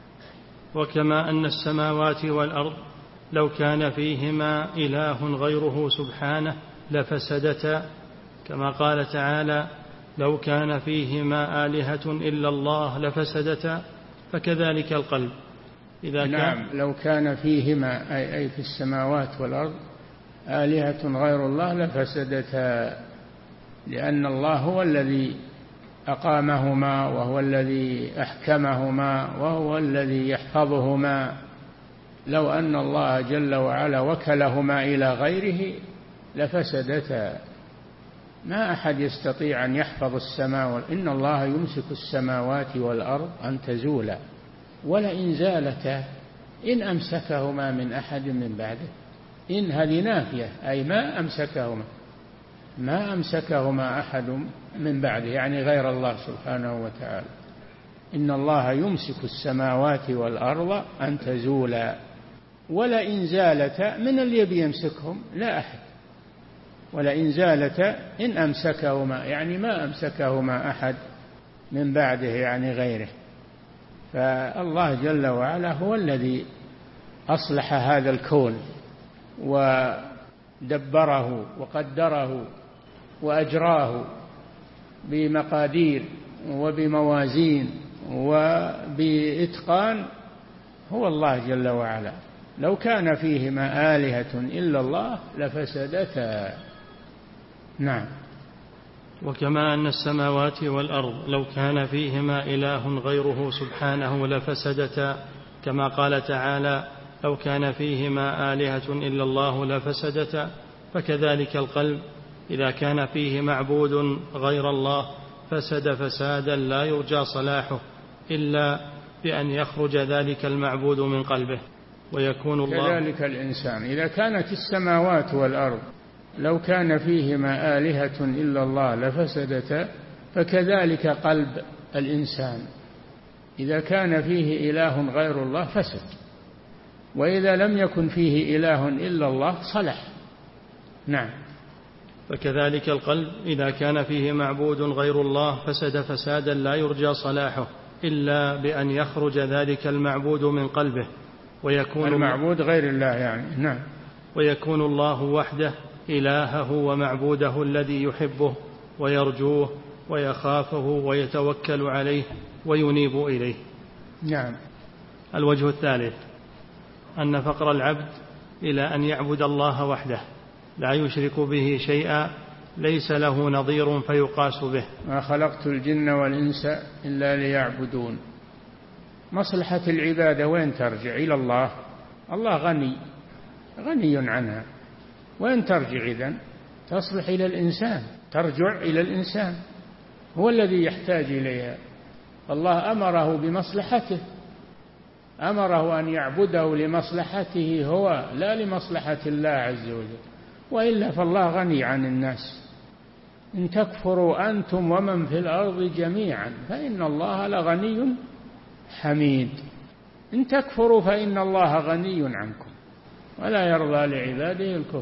وكما أن السماوات والأرض لو كان فيهما إله غيره سبحانه لفسدتا، كما قال تعالى لو كان فيهما آلهة إلا الله لفسدتا، فكذلك القلب إذا كان نعم، لو كان فيهما أي, أي في السماوات والأرض آلهة غير الله لفسدتا، لأن الله هو الذي أقامهما وهو الذي أحكمهما وهو الذي يحفظهما. لو أن الله جل وعلا وكلهما إلى غيره لفسدتا، ما أحد يستطيع أن يحفظ السماوات. إن الله يمسك السماوات والأرض أن تزولا ولئن زالتا إن أمسكهما من أحد من بعده. إن هذه نافية أي ما أمسكهما ما أمسكهما أحد من بعده، يعني غير الله سبحانه وتعالى. إن الله يمسك السماوات والأرض أن تزولا ولئن زالتا، من اللي بيمسكهم؟ لا أحد. ولئن زالتا إن أمسكهما يعني ما أمسكهما أحد من بعده، يعني غيره. فالله جل وعلا هو الذي أصلح هذا الكون ودبره وقدره وأجراه بمقادير وبموازين وبإتقان، هو الله جل وعلا. لو كان فيهما آلهة إلا الله لفسدتا. نعم. وكما أن السماوات والأرض لو كان فيهما إله غيره سبحانه لفسدتا، كما قال تعالى لو كان فيهما آلهة إلا الله لفسدتا، فكذلك القلب إذا كان فيه معبود غير الله فسد فسادا لا يرجى صلاحه إلا بأن يخرج ذلك المعبود من قلبه. ويكون الله كذلك الإنسان إذا كانت السماوات والأرض لو كان فيهما آلهة إلا الله لفسدتا، فكذلك قلب الإنسان إذا كان فيه إله غير الله فسد، وإذا لم يكن فيه إله إلا الله صلح. نعم. فكذلك القلب إذا كان فيه معبود غير الله فسد فسادا لا يرجى صلاحه إلا بأن يخرج ذلك المعبود من قلبه. ويكون المعبود غير الله يعني. نعم. ويكون الله وحده إلهه ومعبوده الذي يحبه ويرجوه ويخافه ويتوكل عليه وينيب إليه. نعم. الوجه الثالث أن فقر العبد إلى أن يعبد الله وحده لا يشرك به شيئا ليس له نظير فيقاس به. ما خلقت الجن والإنس إلا ليعبدون. مصلحة العبادة وين ترجع؟ إلى الله. الله غني غني عنها. وين ترجع إذن؟ تصلح إلى الإنسان، ترجع إلى الإنسان، هو الذي يحتاج إليها. الله أمره بمصلحته، أمره أن يعبده لمصلحته هو لا لمصلحة الله عز وجل، وإلا فالله غني عن الناس. إن تكفروا أنتم ومن في الأرض جميعا فإن الله لغني حميد. إن تكفروا فإن الله غني عنكم ولا يرضى لعباده الكفر.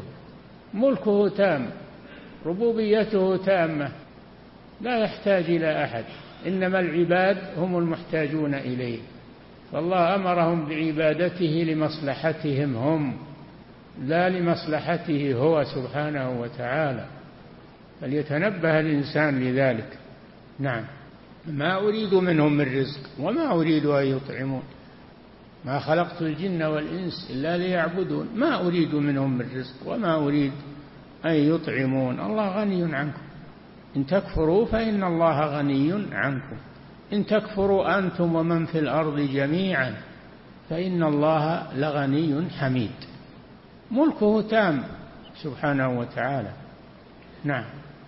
ملكه تام، ربوبيته تامة، لا يحتاج إلى أحد. إنما العباد هم المحتاجون إليه، فالله أمرهم بعبادته لمصلحتهم هم لا لمصلحته هو سبحانه وتعالى، فليتنبه الإنسان لذلك. نعم. ما أريد منهم من رزق وما أريد أن يطعمون، ما خلقت الجن والإنس إلا ليعبدون، ما أريد منهم من رزق وما أريد أن يطعمون، الله غني عنكم، إن تكفروا فإن الله غني عنكم، إن تكفروا أنتم ومن في الأرض جميعا فإن الله لغني حميد، ملكه تام سبحانه وتعالى. نعم.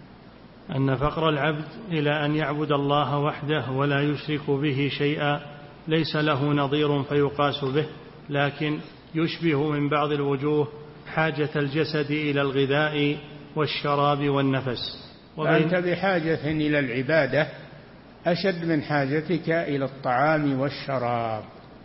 أن فقر العبد إلى أن يعبد الله وحده ولا يشرك به شيئا ليس له نظير فيقاس به، لكن يشبه من بعض الوجوه حاجة الجسد إلى الغذاء والشراب والنفس. وأنت بحاجة إلى العبادة أشد من حاجتك إلى الطعام والشراب.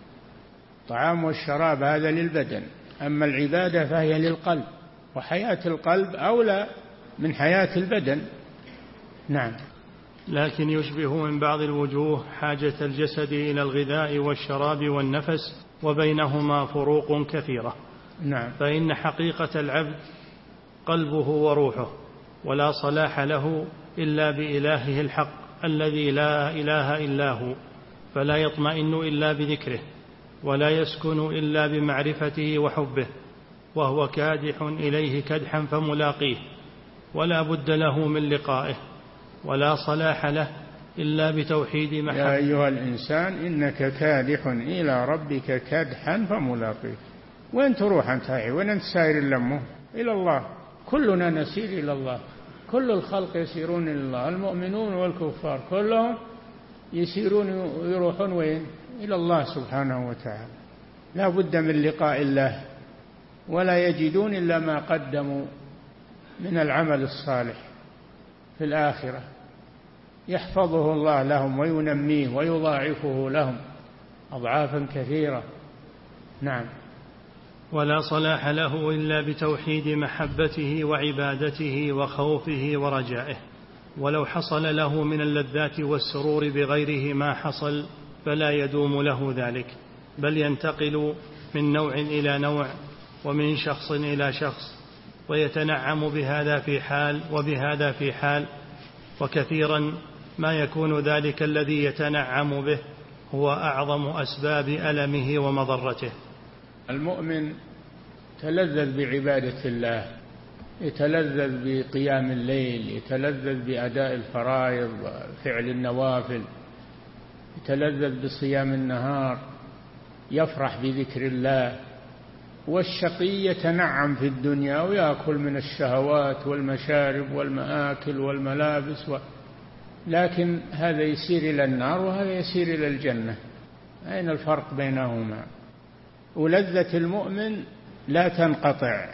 الطعام والشراب هذا للبدن، أما العبادة فهي للقلب، وحياة القلب أولى من حياة البدن. نعم. لكن يشبه من بعض الوجوه حاجة الجسد إلى الغذاء والشراب والنفس، وبينهما فروق كثيرة. نعم. فإن حقيقة العبد قلبه وروحه، ولا صلاح له إلا بإلهه الحق الذي لا إله إلا هو، فلا يطمئن إلا بذكره، ولا يسكن إلا بمعرفته وحبه، وهو كادح إليه كدحا فملاقيه، ولا بد له من لقائه، ولا صلاح له إلا بتوحيد محبه. يا أيها الإنسان إنك كادح إلى ربك كدحا فملاقيه. وين تروح أنت؟ وين أنت سائر لمه؟ إلى الله، كلنا نسير إلى الله، كل الخلق يسيرون إلى الله، المؤمنون والكفار كلهم يسيرون ويروحون وين؟ إلى الله سبحانه وتعالى. لا بد من لقاء الله، ولا يجدون إلا ما قدموا من العمل الصالح في الآخرة، يحفظه الله لهم وينميه ويضاعفه لهم أضعافا كثيرة. نعم. ولا صلاح له إلا بتوحيد محبته وعبادته وخوفه ورجائه، ولو حصل له من اللذات والسرور بغيره ما حصل فلا يدوم له ذلك، بل ينتقل من نوع إلى نوع ومن شخص إلى شخص، ويتنعم بهذا في حال وبهذا في حال، وكثيرا ما يكون ذلك الذي يتنعم به هو أعظم أسباب ألمه ومضرته. المؤمن يتلذذ بعبادة الله، يتلذذ بقيام الليل، يتلذذ بأداء الفرائض وفعل النوافل، يتلذذ بصيام النهار، يفرح بذكر الله. والشقي يتنعم في الدنيا ويأكل من الشهوات والمشارب والمآكل والملابس و... لكن هذا يسير إلى النار وهذا يسير إلى الجنة، أين الفرق بينهما؟ ولذة المؤمن لا تنقطع،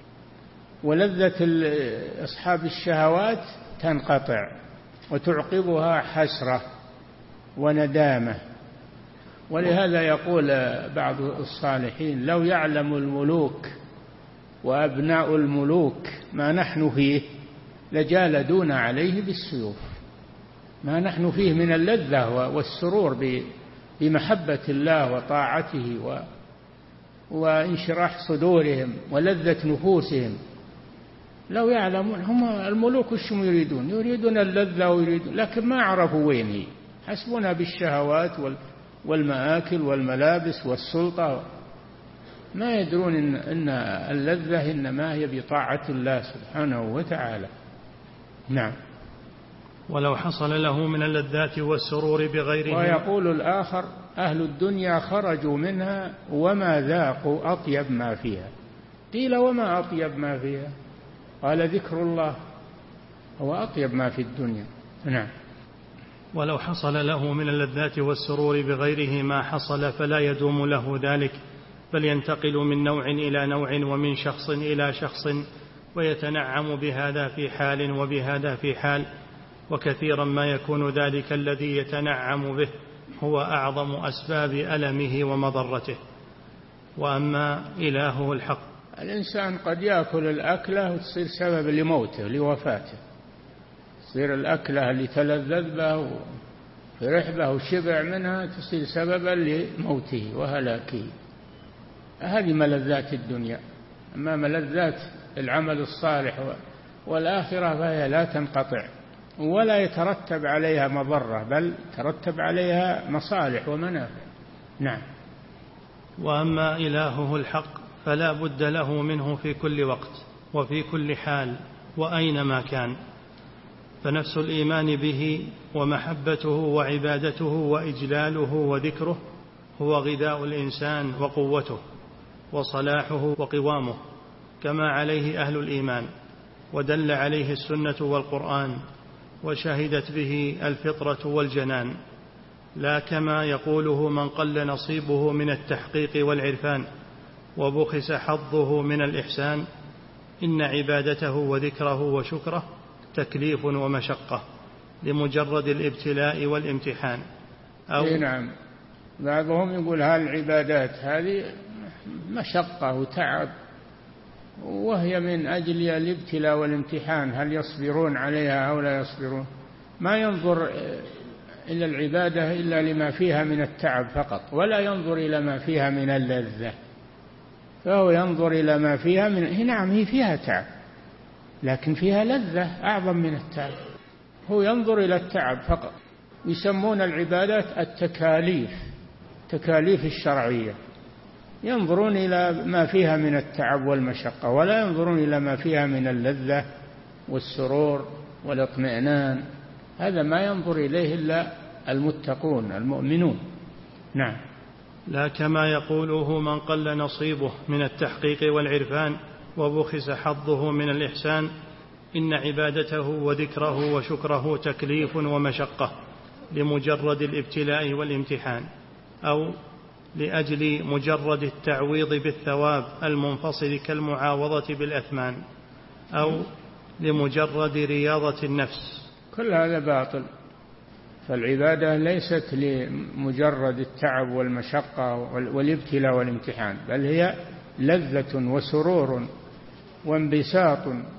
ولذة أصحاب الشهوات تنقطع وتعقبها حسرة وندامة. ولهذا يقول بعض الصالحين: لو يعلم الملوك وأبناء الملوك ما نحن فيه لجالدون عليه بالسيوف. ما نحن فيه من اللذة والسرور بمحبة الله وطاعته و وانشراح صدورهم ولذة نفوسهم، لو يعلمون. هم الملوك وش يريدون؟ يريدون اللذة ويريدون، لكن ما عرفوا وين هي، حسبنا بالشهوات والمآكل والملابس والسلطة، ما يدرون إن, إن اللذة إنما هي بطاعة الله سبحانه وتعالى. نعم. ولو حصل له من اللذات والسرور بغيره. ويقول الآخر: أهل الدنيا خرجوا منها وما ذاقوا أطيب ما فيها. قيل: وما أطيب ما فيها؟ قال: ذكر الله هو أطيب ما في الدنيا. نعم. ولو حصل له من اللذات والسرور بغيره ما حصل فلا يدوم له ذلك، بل ينتقل من نوع إلى نوع ومن شخص إلى شخص، ويتنعم بهذا في حال وبهذا في حال، وكثيرا ما يكون ذلك الذي يتنعم به هو أعظم أسباب ألمه ومضرته. وأما إلهه الحق، الإنسان قد يأكل الأكلة وتصير سبب لموته لوفاته، تصير الأكلة اللي تلذذ به فرحبة وشبع منها تصير سببا لموته وهلاكه. هذه ملذات الدنيا. أما ملذات العمل الصالح والآخرة فهي لا تنقطع ولا يترتب عليها مضرة، بل ترتب عليها مصالح ومنافع. نعم. وأما إلهه الحق فلا بد له منه في كل وقت وفي كل حال وأينما كان، فنفس الإيمان به ومحبته وعبادته وإجلاله وذكره هو غذاء الإنسان وقوته وصلاحه وقوامه، كما عليه أهل الإيمان ودل عليه السنة والقرآن وشهدت به الفطرة والجنان، لا كما يقوله من قل نصيبه من التحقيق والعرفان وبخس حظه من الإحسان، إن عبادته وذكره وشكره تكليف ومشقة لمجرد الابتلاء والامتحان. أو نعم، بعضهم يقول هالعبادات هذه مشقة وتعب، وهي من أجل الابتلاء والامتحان، هل يصبرون عليها أو لا يصبرون. ما ينظر إلى العبادة إلا لما فيها من التعب فقط، ولا ينظر إلى ما فيها من اللذة، فهو ينظر إلى ما فيها من، نعم هي فيها تعب لكن فيها لذة أعظم من التعب. هو ينظر إلى التعب فقط. يسمون العبادات التكاليف، تكاليف الشرعية، ينظرون إلى ما فيها من التعب والمشقة ولا ينظرون إلى ما فيها من اللذة والسرور والاطمئنان. هذا ما ينظر إليه إلا المتقون المؤمنون. نعم. لا كما يقوله من قل نصيبه من التحقيق والعرفان وبخس حظه من الإحسان، إن عبادته وذكره وشكره تكليف ومشقة لمجرد الابتلاء والامتحان، أو لأجل مجرد التعويض بالثواب المنفصل كالمعاوضة بالأثمان، أو لمجرد رياضة النفس. كل هذا باطل. فالعبادة ليست لمجرد التعب والمشقة والابتلاء والامتحان، بل هي لذة وسرور وانبساط.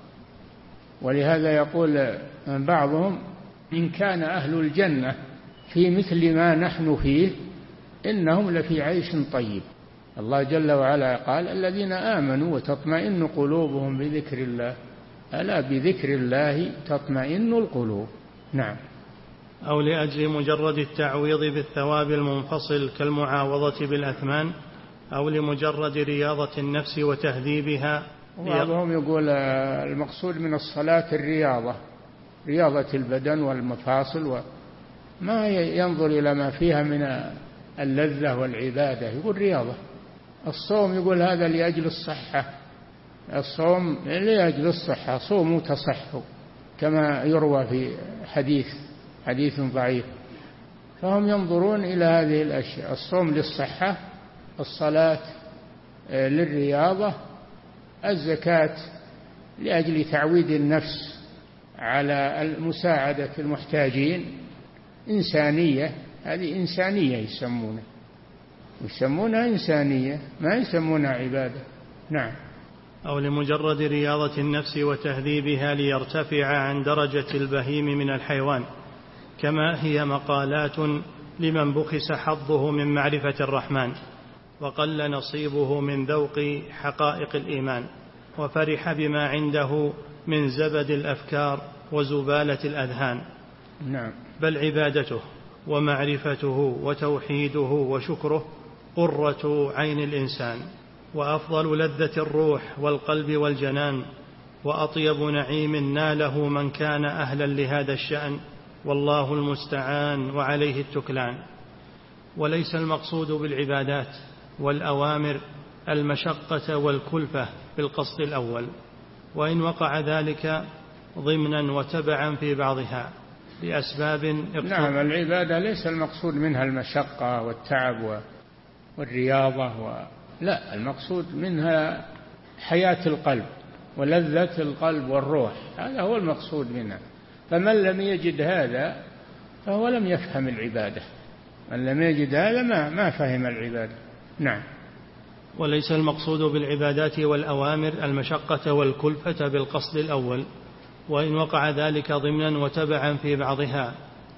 ولهذا يقول بعضهم إن كان أهل الجنة في مثل ما نحن فيه إنهم لفي عيش طيب. الله جل وعلا قال الذين آمنوا وتطمئن قلوبهم بذكر الله، ألا بذكر الله تطمئن القلوب. نعم. أو لأجل مجرد التعويض بالثواب المنفصل كالمعاوضة بالأثمان، أو لمجرد رياضة النفس وتهذيبها. وبعضهم يقول المقصود من الصلاة الرياضة، رياضة البدن والمفاصل، وما ينظر إلى ما فيها من اللذة والعبادة، يقول رياضة. الصوم يقول هذا لأجل الصحة، الصوم لأجل الصحة، صوموا تصحوا، كما يروى في حديث حديث ضعيف. فهم ينظرون إلى هذه الأشياء، الصوم للصحة، الصلاة للرياضة، الزكاة لأجل تعويد النفس على مساعدة المحتاجين، إنسانية، هذه إنسانية يسمونها يسمونها إنسانية، ما يسمونها عبادة. نعم. أو لمجرد رياضة النفس وتهذيبها ليرتفع عن درجة البهيم من الحيوان، كما هي مقالات لمن بخس حظه من معرفة الرحمن وقل نصيبه من ذوق حقائق الإيمان، وفرح بما عنده من زبد الأفكار وزبالة الأذهان. نعم. بل عبادته ومعرفته وتوحيده وشكره قرة عين الإنسان، وأفضل لذة الروح والقلب والجنان، وأطيب نعيم ناله من كان أهلا لهذا الشأن، والله المستعان وعليه التكلان. وليس المقصود بالعبادات والأوامر المشقة والكلفة بالقصد الأول، وإن وقع ذلك ضمنا وتبعا في بعضها لأسباب. نعم، العبادة ليس المقصود منها المشقة والتعب والرياضة و... لا، المقصود منها حياة القلب ولذة القلب والروح، هذا هو المقصود منها. فمن لم يجد هذا فهو لم يفهم العبادة، من لم يجد هذا ما, ما فهم العبادة. نعم. وليس المقصود بالعبادات والأوامر المشقة والكلفة بالقصد الأول، وإن وقع ذلك ضمنا وتبعا في بعضها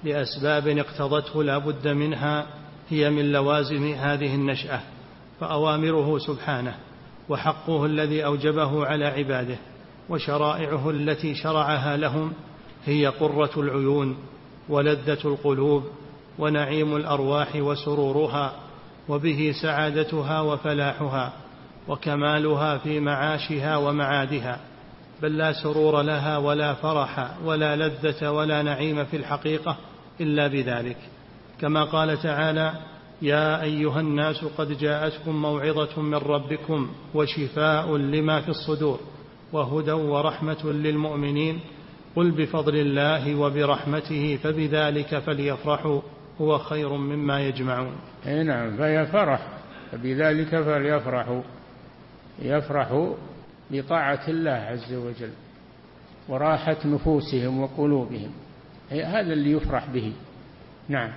لأسباب اقتضته لا بد منها هي من لوازم هذه النشأة، فأوامره سبحانه وحقه الذي أوجبه على عباده وشرائعه التي شرعها لهم هي قرة العيون ولذة القلوب ونعيم الأرواح وسرورها، وبه سعادتها وفلاحها وكمالها في معاشها ومعادها، بل لا سرور لها ولا فرح ولا لذة ولا نعيم في الحقيقة إلا بذلك، كما قال تعالى: يا أيها الناس قد جاءتكم موعظة من ربكم وشفاء لما في الصدور وهدى ورحمة للمؤمنين قل بفضل الله وبرحمته فبذلك فليفرحوا هو خير مما يجمعون. نعم، فهي فرح، فبذلك فليفرحوا، يفرحوا بطاعة الله عز وجل وراحة نفوسهم وقلوبهم، هذا اللي يفرح به. نعم.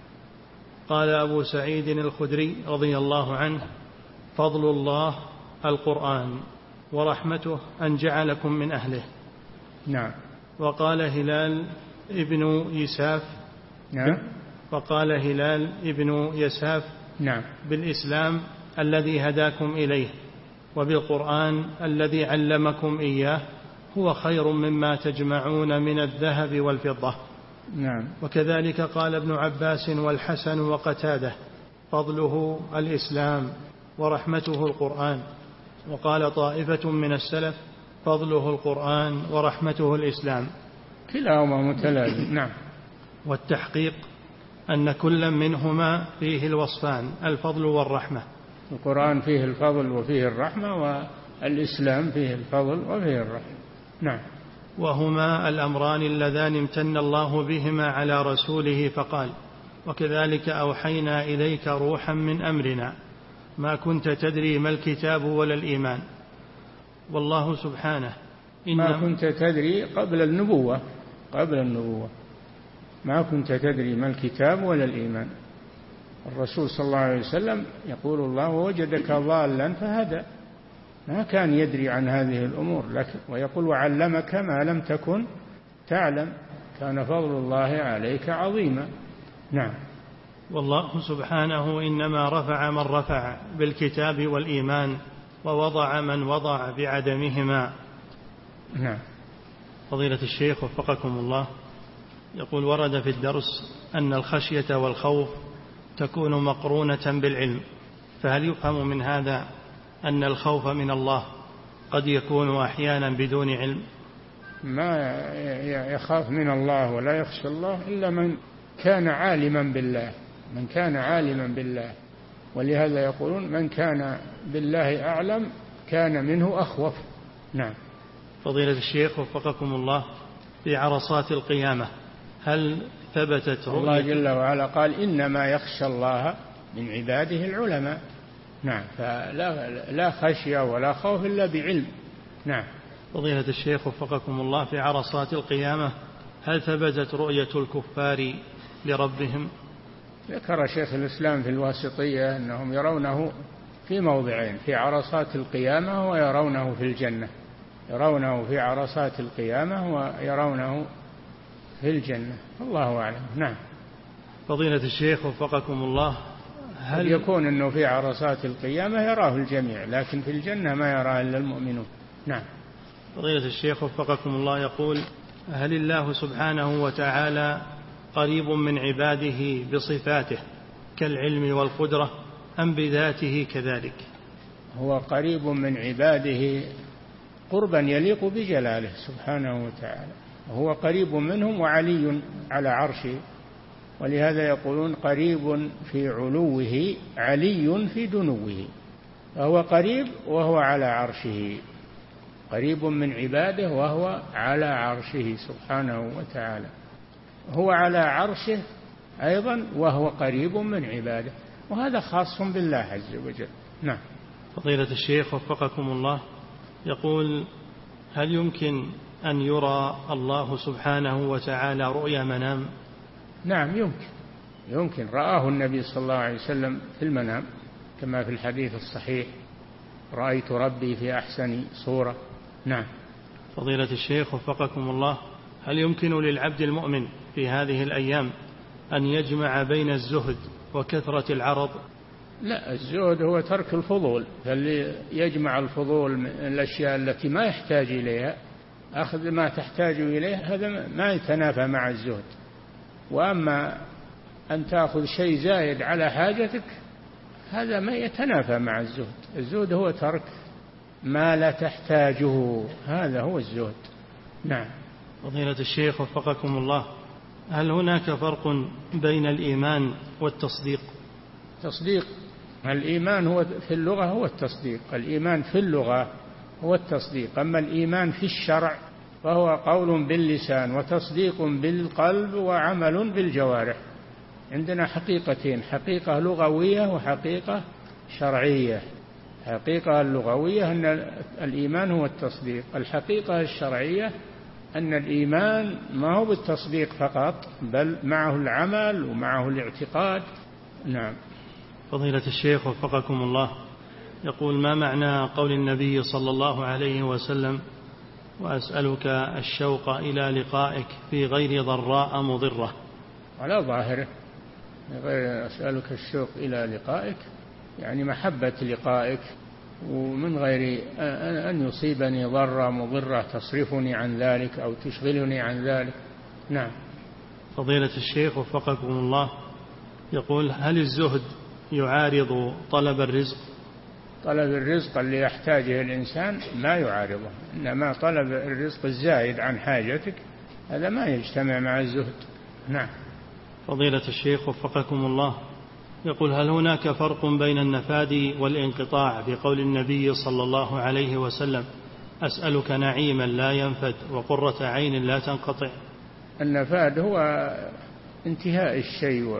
قال أبو سعيد الخدري رضي الله عنه: فضل الله القرآن ورحمته أن جعلكم من أهله. نعم. وقال هلال ابن يساف نعم. وقال هلال ابن يساف نعم. بالإسلام الذي هداكم إليه وبالقرآن الذي علمكم إياه هو خير مما تجمعون من الذهب والفضة. نعم. وكذلك قال ابن عباس والحسن وقتاده: فضله الإسلام ورحمته القرآن. وقال طائفة من السلف: فضله القرآن ورحمته الإسلام. كلاهما متلازم. نعم. والتحقيق أن كل منهما فيه الوصفان الفضل والرحمة. القرآن فيه الفضل وفيه الرحمة، والإسلام فيه الفضل وفيه الرحمة. نعم. وهما الأمران اللذان امتن الله بهما على رسوله فقال: وكذلك أوحينا إليك روحا من أمرنا ما كنت تدري ما الكتاب ولا الإيمان. والله سبحانه ما كنت تدري قبل النبوة قبل النبوة ما كنت تدري ما الكتاب ولا الإيمان. الرسول صلى الله عليه وسلم يقول: الله وجدك ضالا فهدى، ما كان يدري عن هذه الأمور، لكن ويقول: وعلمك ما لم تكن تعلم، كان فضل الله عليك عظيما. نعم. والله سبحانه إنما رفع من رفع بالكتاب والإيمان ووضع من وضع بعدمهما. نعم. فضيلة الشيخ وفقكم الله، يقول: ورد في الدرس أن الخشية والخوف تكون مقرونة بالعلم، فهل يفهم من هذا أن الخوف من الله قد يكون أحيانا بدون علم؟ ما يخاف من الله ولا يخشى الله إلا من كان عالما بالله من كان عالما بالله ولهذا يقولون: من كان بالله أعلم كان منه أخوف. نعم. فضيلة الشيخ وفقكم الله، في عرصات القيامة هل ثبتت رؤية الله جل وعلا قال: إنما يخشى الله من عباده العلماء. نعم. فلا لا خشية ولا خوف إلا بعلم. نعم. فضيلة الشيخ وفقكم الله، في عرصات القيامة هل ثبتت رؤية الكفار لربهم؟ ذكر شيخ الإسلام في الواسطية أنهم يرونه في موضعين: في عرصات القيامة ويرونه في الجنة. يرونه في عرصات القيامة ويرونه في الجنة، الله أعلم. نعم. فضيلة الشيخ وفقكم الله، هل يكون أنه في عرصات القيامة يراه الجميع، لكن في الجنة ما يراه إلا المؤمنون. نعم. فضيلة الشيخ وفقكم الله يقول: هل الله سبحانه وتعالى قريب من عباده بصفاته كالعلم والقدرة أم بذاته كذلك؟ هو قريب من عباده قربا يليق بجلاله سبحانه وتعالى، وهو قريب منهم وعلي على عرشه، ولهذا يقولون: قريب في علوه علي في دنوه. فهو قريب وهو على عرشه، قريب من عباده وهو على عرشه سبحانه وتعالى. هو على عرشه أيضا وهو قريب من عباده، وهذا خاص بالله عز وجل. نعم. فضيلة الشيخ وفقكم الله يقول: هل يمكن أن يرى الله سبحانه وتعالى رؤيا منام؟ نعم يمكن يمكن رآه النبي صلى الله عليه وسلم في المنام كما في الحديث الصحيح: رأيت ربي في أحسن صورة. نعم. فضيلة الشيخ وفقكم الله، هل يمكن للعبد المؤمن في هذه الأيام أن يجمع بين الزهد وكثرة العرض؟ لا، الزهد هو ترك الفضول، فاللي يجمع الفضول من الأشياء التي ما يحتاج إليها، أخذ ما تحتاج إليه، هذا ما يتنافى مع الزهد. وأما أن تأخذ شيء زايد على حاجتك، هذا ما يتنافى مع الزهد. الزهد هو ترك ما لا تحتاجه، هذا هو الزهد. نعم. فضيلة الشيخ وفقكم الله، هل هناك فرق بين الإيمان والتصديق؟ تصديق، الإيمان هو في اللغة هو التصديق، الإيمان في اللغة هو التصديق. أما الإيمان في الشرع فهو قول باللسان وتصديق بالقلب وعمل بالجوارح. عندنا حقيقتين، حقيقة لغوية وحقيقة شرعية. الحقيقة اللغوية أن الإيمان هو التصديق، الحقيقة الشرعية أن الإيمان ما هو بالتصديق فقط، بل معه العمل ومعه الاعتقاد. نعم. فضيلة الشيخ وفقكم الله، يقول: ما معنى قول النبي صلى الله عليه وسلم: وأسألك الشوق إلى لقائك في غير ضراء مضرة؟ على ظاهره، غير أسألك الشوق إلى لقائك يعني محبة لقائك، ومن غير أن يصيبني ضرة مضرة تصرفني عن ذلك أو تشغلني عن ذلك. نعم. فضيلة الشيخ وفقكم الله، يقول: هل الزهد يعارض طلب الرزق؟ طلب الرزق اللي يحتاجه الإنسان لا يعارضه، إنما طلب الرزق الزائد عن حاجتك هذا ما يجتمع مع الزهد. نعم. فضيلة الشيخ وفقكم الله، يقول: هل هناك فرق بين النفاد والانقطاع بقول النبي صلى الله عليه وسلم: أسألك نعيما لا ينفد وقرة عين لا تنقطع؟ النفاد هو انتهاء الشيء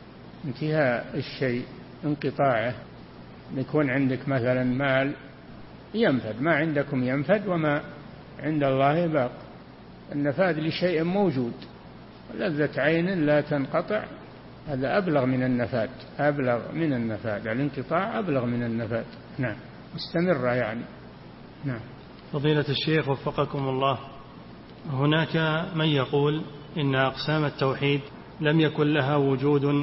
وانتهاء الشيء انقطاعه. يكون عندك مثلا مال ينفد، ما عندكم ينفد وما عند الله باق. النفاد لشيء موجود، لذة عين لا تنقطع، هذا أبلغ من النفاد، أبلغ من النفاد، الانقطاع أبلغ من النفاد. نعم. مستمرة يعني. نعم. فضيلة الشيخ وفقكم الله، هناك من يقول إن أقسام التوحيد لم يكن لها وجود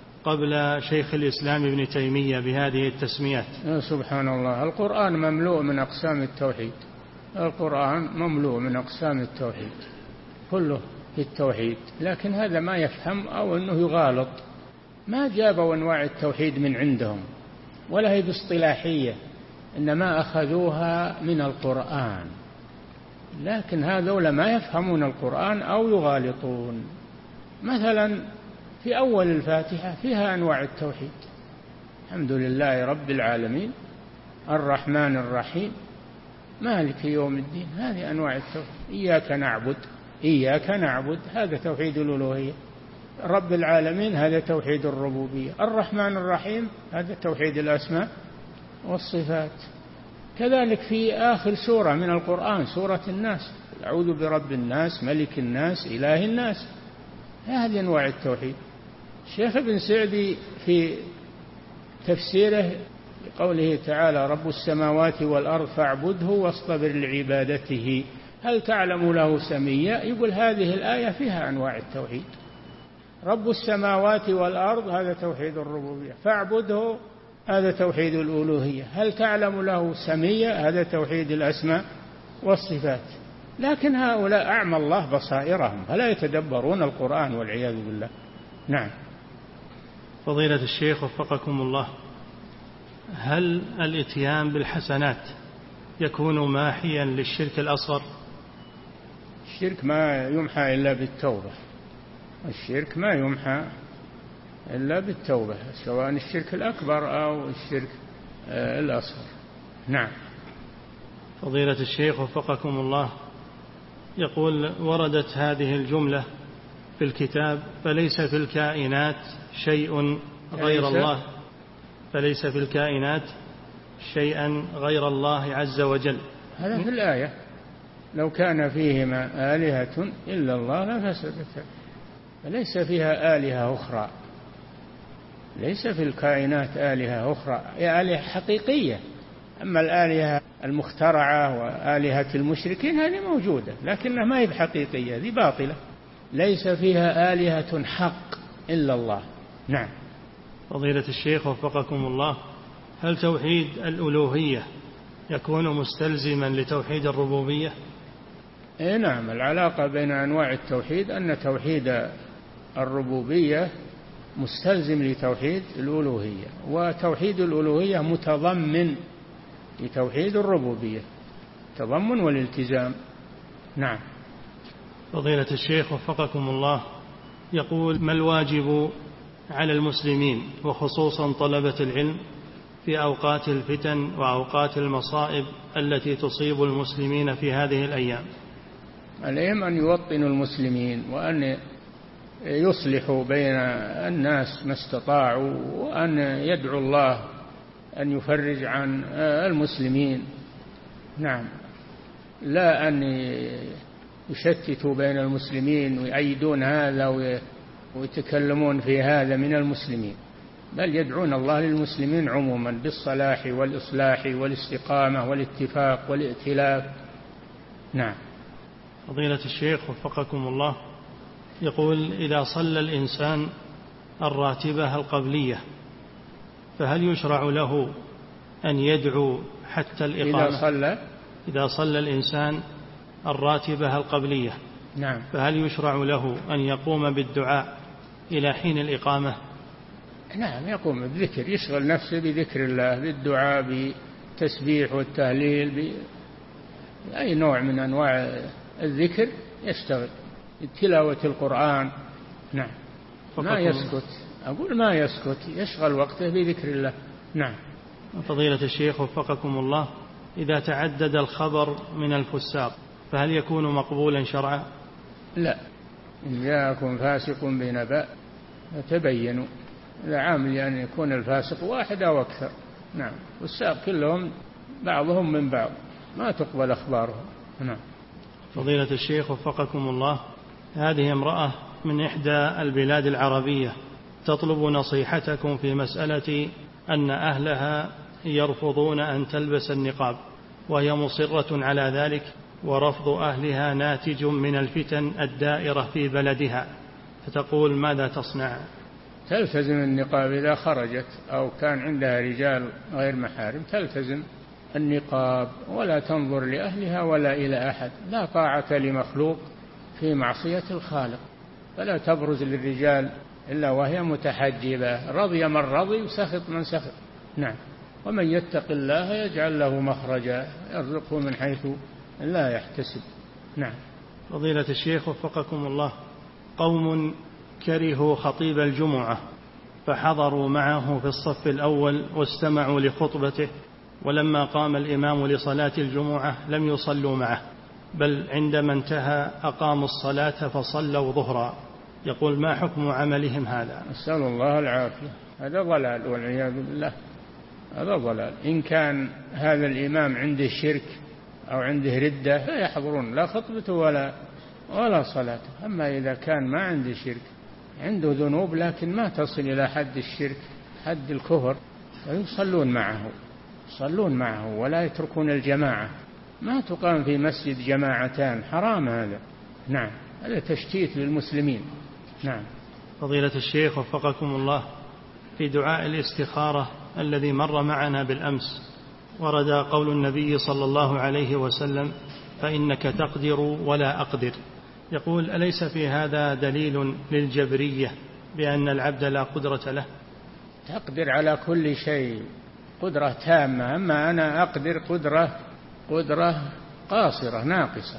قبل شيخ الإسلام ابن تيمية بهذه التسميات. سبحان الله، القرآن مملوء من أقسام التوحيد، القرآن مملوء من أقسام التوحيد كله في التوحيد، لكن هذا ما يفهم أو أنه يغالط. ما جابوا أنواع التوحيد من عندهم ولا هي باصطلاحية، إنما أخذوها من القرآن، لكن هذول ما يفهمون القرآن أو يغالطون. مثلا في أول الفاتحة فيها أنواع التوحيد: الحمد لله رب العالمين، الرحمن الرحيم، مالك يوم الدين، هذه أنواع التوحيد. إياك نعبد، إياك نعبد، هذا توحيد الألوهية. رب العالمين هذا توحيد الربوبية. الرحمن الرحيم هذا توحيد الأسماء والصفات. كذلك في آخر سورة من القرآن، سورة الناس: أعوذ برب الناس ملك الناس إله الناس، هذه أنواع التوحيد. الشيخ ابن سعدي في تفسيره قوله تعالى: رب السماوات والأرض فاعبده واصطبر لعبادته هل تعلم له سميا، يقول هذه الآية فيها أنواع التوحيد. رب السماوات والأرض هذا توحيد الربوبية، فاعبده هذا توحيد الألوهية، هل تعلم له سميا هذا توحيد الأسماء والصفات. لكن هؤلاء أعمى الله بصائرهم فلا يتدبرون القرآن والعياذ بالله. نعم. فضيلة الشيخ وفقكم الله، هل الإتيان بالحسنات يكون ماحيا للشرك الأصغر؟ الشرك ما يمحى إلا بالتوبة، الشرك ما يمحى إلا بالتوبة، سواء الشرك الأكبر أو الشرك الأصغر. نعم. فضيلة الشيخ وفقكم الله، يقول: وردت هذه الجملة في الكتاب: فليس في الكائنات شيء غير الله، فليس في الكائنات شيئا غير الله عز وجل. هذا في الآية: لو كان فيهما آلهة إلا الله لفسدتا، فليس فيها آلهة أخرى، ليس في الكائنات آلهة أخرى، هي آلهة حقيقية. أما الآلهة المخترعة وآلهة المشركين هذه موجودة لكنها ما هي بحقيقية، هذه باطلة. ليس فيها آلهة حق إلا الله. نعم. فضيلة الشيخ وفقكم الله، هل توحيد الألوهية يكون مستلزما لتوحيد الربوبية؟ إيه نعم، العلاقة بين أنواع التوحيد أن توحيد الربوبية مستلزم لتوحيد الألوهية، وتوحيد الألوهية متضمن لتوحيد الربوبية، تضمن والالتزام. نعم. فضيلة الشيخ وفقكم الله، يقول: ما الواجب على المسلمين وخصوصا طلبة العلم في أوقات الفتن وأوقات المصائب التي تصيب المسلمين في هذه الأيام؟ عليهم أن يوطنوا المسلمين، وأن يصلحوا بين الناس ما استطاعوا، وأن يدعوا الله أن يفرج عن المسلمين. نعم. لا أن يشتتوا بين المسلمين ويعيدون هذا ويتكلمون في هذا من المسلمين، بل يدعون الله للمسلمين عموما بالصلاح والإصلاح والاستقامة والاتفاق والائتلاف. نعم. فضيلة الشيخ وفقكم الله، يقول: إذا صلى الإنسان الراتبة القبلية فهل يشرع له أن يدعو حتى الإقامة؟ إذا صلى إذا صلى الإنسان الراتبة القبلية، نعم، فهل يشرع له أن يقوم بالدعاء إلى حين الإقامة؟ نعم، يقوم بالذكر، يشغل نفسه بذكر الله، بالدعاء، بالتسبيح والتهليل، بأي نوع من أنواع الذكر يشتغل، تلاوة القرآن. نعم. ما يسكت، أقول ما يسكت، يشغل وقته بذكر الله. نعم. فضيلة الشيخ وفقكم الله، إذا تعدد الخبر من الفساق فهل يكون مقبولا شرعا؟ لا، إن جاءكم فاسق بنبأ فتبينوا. إذا عامل أن يكون الفاسق واحد أو أكثر. نعم. والساق كلهم بعضهم من بعض، ما تقبل أخبارهم. نعم. فضيلة الشيخ وفقكم الله، هذه امرأة من إحدى البلاد العربية تطلب نصيحتكم في مسألة أن أهلها يرفضون أن تلبس النقاب، وهي مصرة على ذلك، ورفض أهلها ناتج من الفتن الدائرة في بلدها، فتقول: ماذا تصنع؟ تلتزم النقاب إذا خرجت أو كان عندها رجال غير محارم، تلتزم النقاب ولا تنظر لأهلها ولا إلى أحد. لا طاعة لمخلوق في معصية الخالق، فلا تبرز للرجال إلا وهي متحجبة، رضي من رضي وسخط من سخط. نعم. ومن يتق الله يجعل له مخرجا يرزقه من حيث لا يحتسب. نعم. فضيلة الشيخ وفقكم الله، قوم كرهوا خطيب الجمعة فحضروا معه في الصف الأول واستمعوا لخطبته، ولما قام الإمام لصلاة الجمعة لم يصلوا معه، بل عندما انتهى أقاموا الصلاة فصلوا ظهرا. يقول: ما حكم عملهم هذا؟ نسأل الله العافية. هذا ضلال والعياذ بالله، هذا ضلال. إن كان هذا الإمام عنده شرك أو عنده ردة فيحضرون لا خطبته ولا ولا صلاته. أما إذا كان ما عنده شرك، عنده ذنوب لكن ما تصل إلى حد الشرك، حد الكفر، فيصلون معه، يصلون معه ولا يتركون الجماعة. ما تقام في مسجد جماعتان، حرام هذا. نعم. هذا تشتيت للمسلمين. نعم. فضيلة الشيخ وفقكم الله، في دعاء الاستخارة الذي مر معنا بالأمس ورد قول النبي صلى الله عليه وسلم: فإنك تقدر ولا أقدر. يقول: أليس في هذا دليل للجبرية بأن العبد لا قدرة له؟ تقدر على كل شيء قدرة تامة، أما أنا أقدر قدرة قدرة قاصرة ناقصة.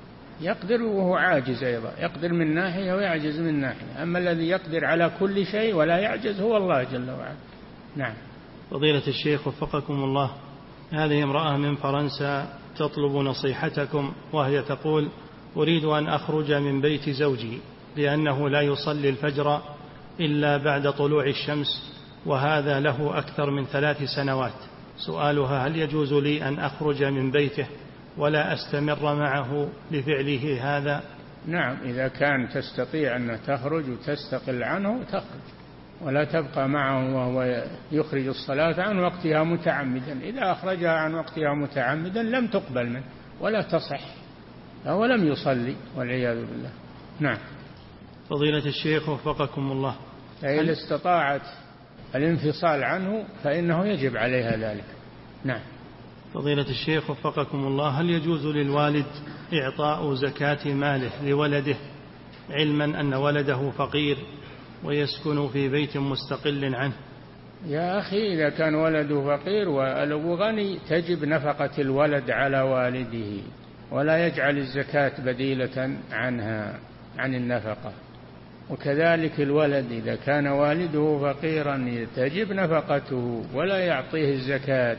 يقدر وهو عاجز أيضا، يقدر من ناحية ويعجز من ناحية. أما الذي يقدر على كل شيء ولا يعجز هو الله جل وعلا. نعم. فضيلة الشيخ وفقكم الله، هذه امرأة من فرنسا تطلب نصيحتكم، وهي تقول: أريد أن أخرج من بيت زوجي لأنه لا يصلي الفجر إلا بعد طلوع الشمس، وهذا له أكثر من ثلاث سنوات. سؤالها: هل يجوز لي أن أخرج من بيته ولا أستمر معه لفعله هذا؟ نعم، إذا كان تستطيع أن تخرج وتستقل عنه تخرج، ولا تبقى معه وهو يخرج الصلاة عن وقتها متعمدا. إذا أخرجها عن وقتها متعمدا لم تقبل منه ولا تصح، هو لم يصلي والعياذ بالله. نعم. فضيلة الشيخ وفقكم الله، فإذا استطاعت الانفصال عنه فإنه يجب عليها ذلك. نعم. فضيلة الشيخ وفقكم الله، هل يجوز للوالد إعطاء زكاة ماله لولده علما أن ولده فقير ويسكن في بيت مستقل عنه؟ يا أخي إذا كان ولده فقير والأبو غني تجب نفقة الولد على والده، ولا يجعل الزكاة بديلة عنها عن النفقة. وكذلك الولد إذا كان والده فقيرا تجب نفقته ولا يعطيه الزكاة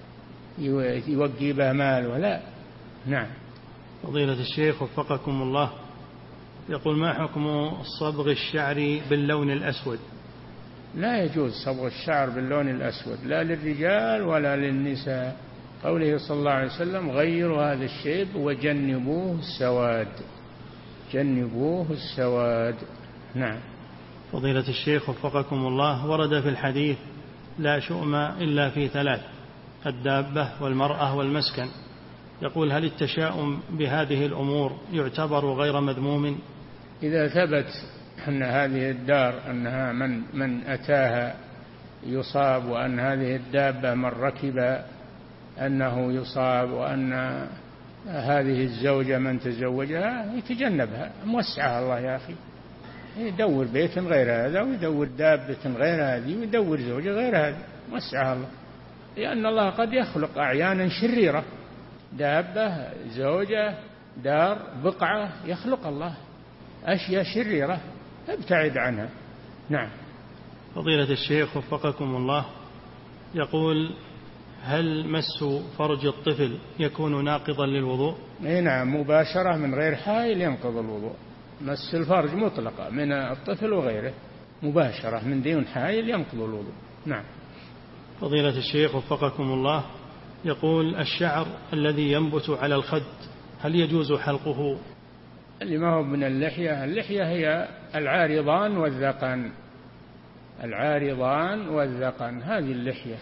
يوقي به مال ولا. نعم. فضيلة الشيخ وفقكم الله، يقول ما حكم صبغ الشعر باللون الأسود؟ لا يجوز صبغ الشعر باللون الأسود لا للرجال ولا للنساء. قوله صلى الله عليه وسلم غيروا هذا الشيب وجنبوه السواد، جنبوه السواد. نعم. فضيلة الشيخ وفقكم الله، ورد في الحديث لا شؤم إلا في ثلاث: الدابة والمرأة والمسكن. يقول هل التشاؤم بهذه الأمور يعتبر غير مذموم؟ إذا ثبت أن هذه الدار أنها من, من أتاها يصاب، وأن هذه الدابة من ركب أنه يصاب، وأن هذه الزوجة من تزوجها يتجنبها. موسعها الله يا أخي، يدور بيت غير هذا ويدور دابة غير هذه ويدور زوجة غير هذه، موسعها الله، لأن الله قد يخلق أعيانا شريرة، دابة زوجة دار بقعة، يخلق الله أشياء شريرة ابتعد عنها. نعم. فضيلة الشيخ وفقكم الله، يقول هل مس فرج الطفل يكون ناقضا للوضوء؟ نعم، مباشرة من غير حائل ينقض الوضوء. مس الفرج مطلقة من الطفل وغيره مباشرة من دون حائل ينقض الوضوء. نعم. فضيلة الشيخ وفقكم الله، يقول الشعر الذي ينبت على الخد هل يجوز حلقه؟ اللي ما هو من اللحية، اللحية هي العارضان والذقن، العارضان والذقن هذه اللحية،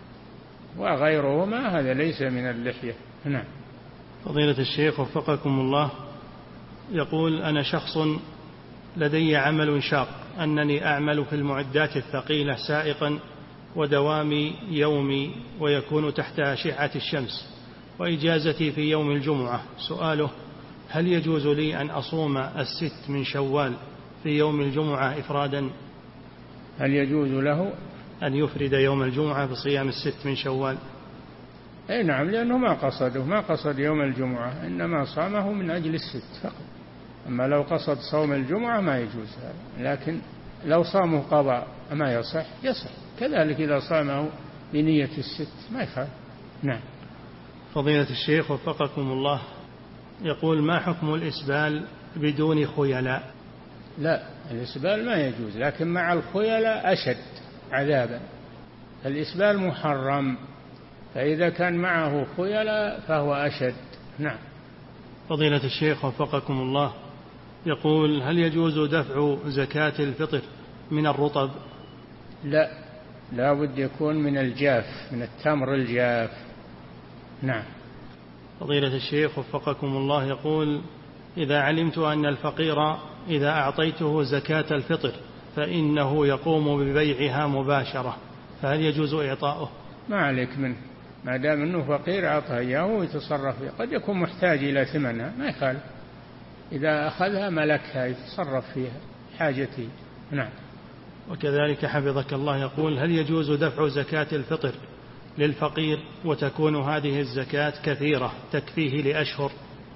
وغيرهما هذا ليس من اللحية. نعم. فضيلة الشيخ وفقكم الله، يقول أنا شخص لدي عمل شاق، أنني أعمل في المعدات الثقيلة سائقا، ودوامي يومي ويكون تحت أشعة الشمس، وإجازتي في يوم الجمعة. سؤاله هل يجوز لي أن أصوم الست من شوال في يوم الجمعة إفرادا؟ هل يجوز له أن يفرد يوم الجمعة بصيام الست من شوال؟ أي نعم، لأنه ما قصده، ما قصد يوم الجمعة، إنما صامه من أجل الست فقط. أما لو قصد صوم الجمعة ما يجوز هذا، لكن لو صامه قضاء ما يصح يصح، كذلك إذا صامه بنية الست ما يخالف. نعم. فضيلة الشيخ وفقكم الله، يقول ما حكم الإسبال بدون خيلاء؟ لا، الإسبال ما يجوز، لكن مع الخيلاء أشد عذابا. الإسبال محرم، فإذا كان معه خيلاء فهو أشد. نعم. فضيلة الشيخ وفقكم الله، يقول هل يجوز دفع زكاة الفطر من الرطب؟ لا، لا بد يكون من الجاف، من التمر الجاف. نعم. فضيلة الشيخ وفقكم الله، يقول إذا علمت أن الفقير إذا أعطيته زكاة الفطر فإنه يقوم ببيعها مباشرة، فهل يجوز إعطاؤه؟ ما عليك منه، ما دام أنه فقير أعطاه إياه ويتصرف فيها. قد يكون محتاج إلى ثمنها ما يخالف، إذا أخذها ملكها يتصرف فيها حاجته. نعم. وكذلك حفظك الله، يقول هل يجوز دفع زكاة الفطر للفقير وتكون هذه الزكاة كثيرة تكفيه لأشهر؟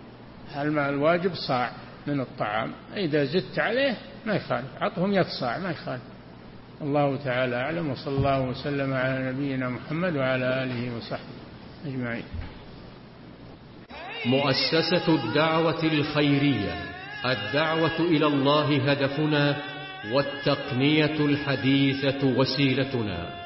الواجب صاع من الطعام، إذا زدت عليه ما يخالف، عطهم يد صاع ما يخالف. الله تعالى أعلم، وصلى الله وسلم على نبينا محمد وعلى آله وصحبه أجمعين. مؤسسة الدعوة الخيرية، الدعوة إلى الله هدفنا، والتقنية الحديثة وسيلتنا.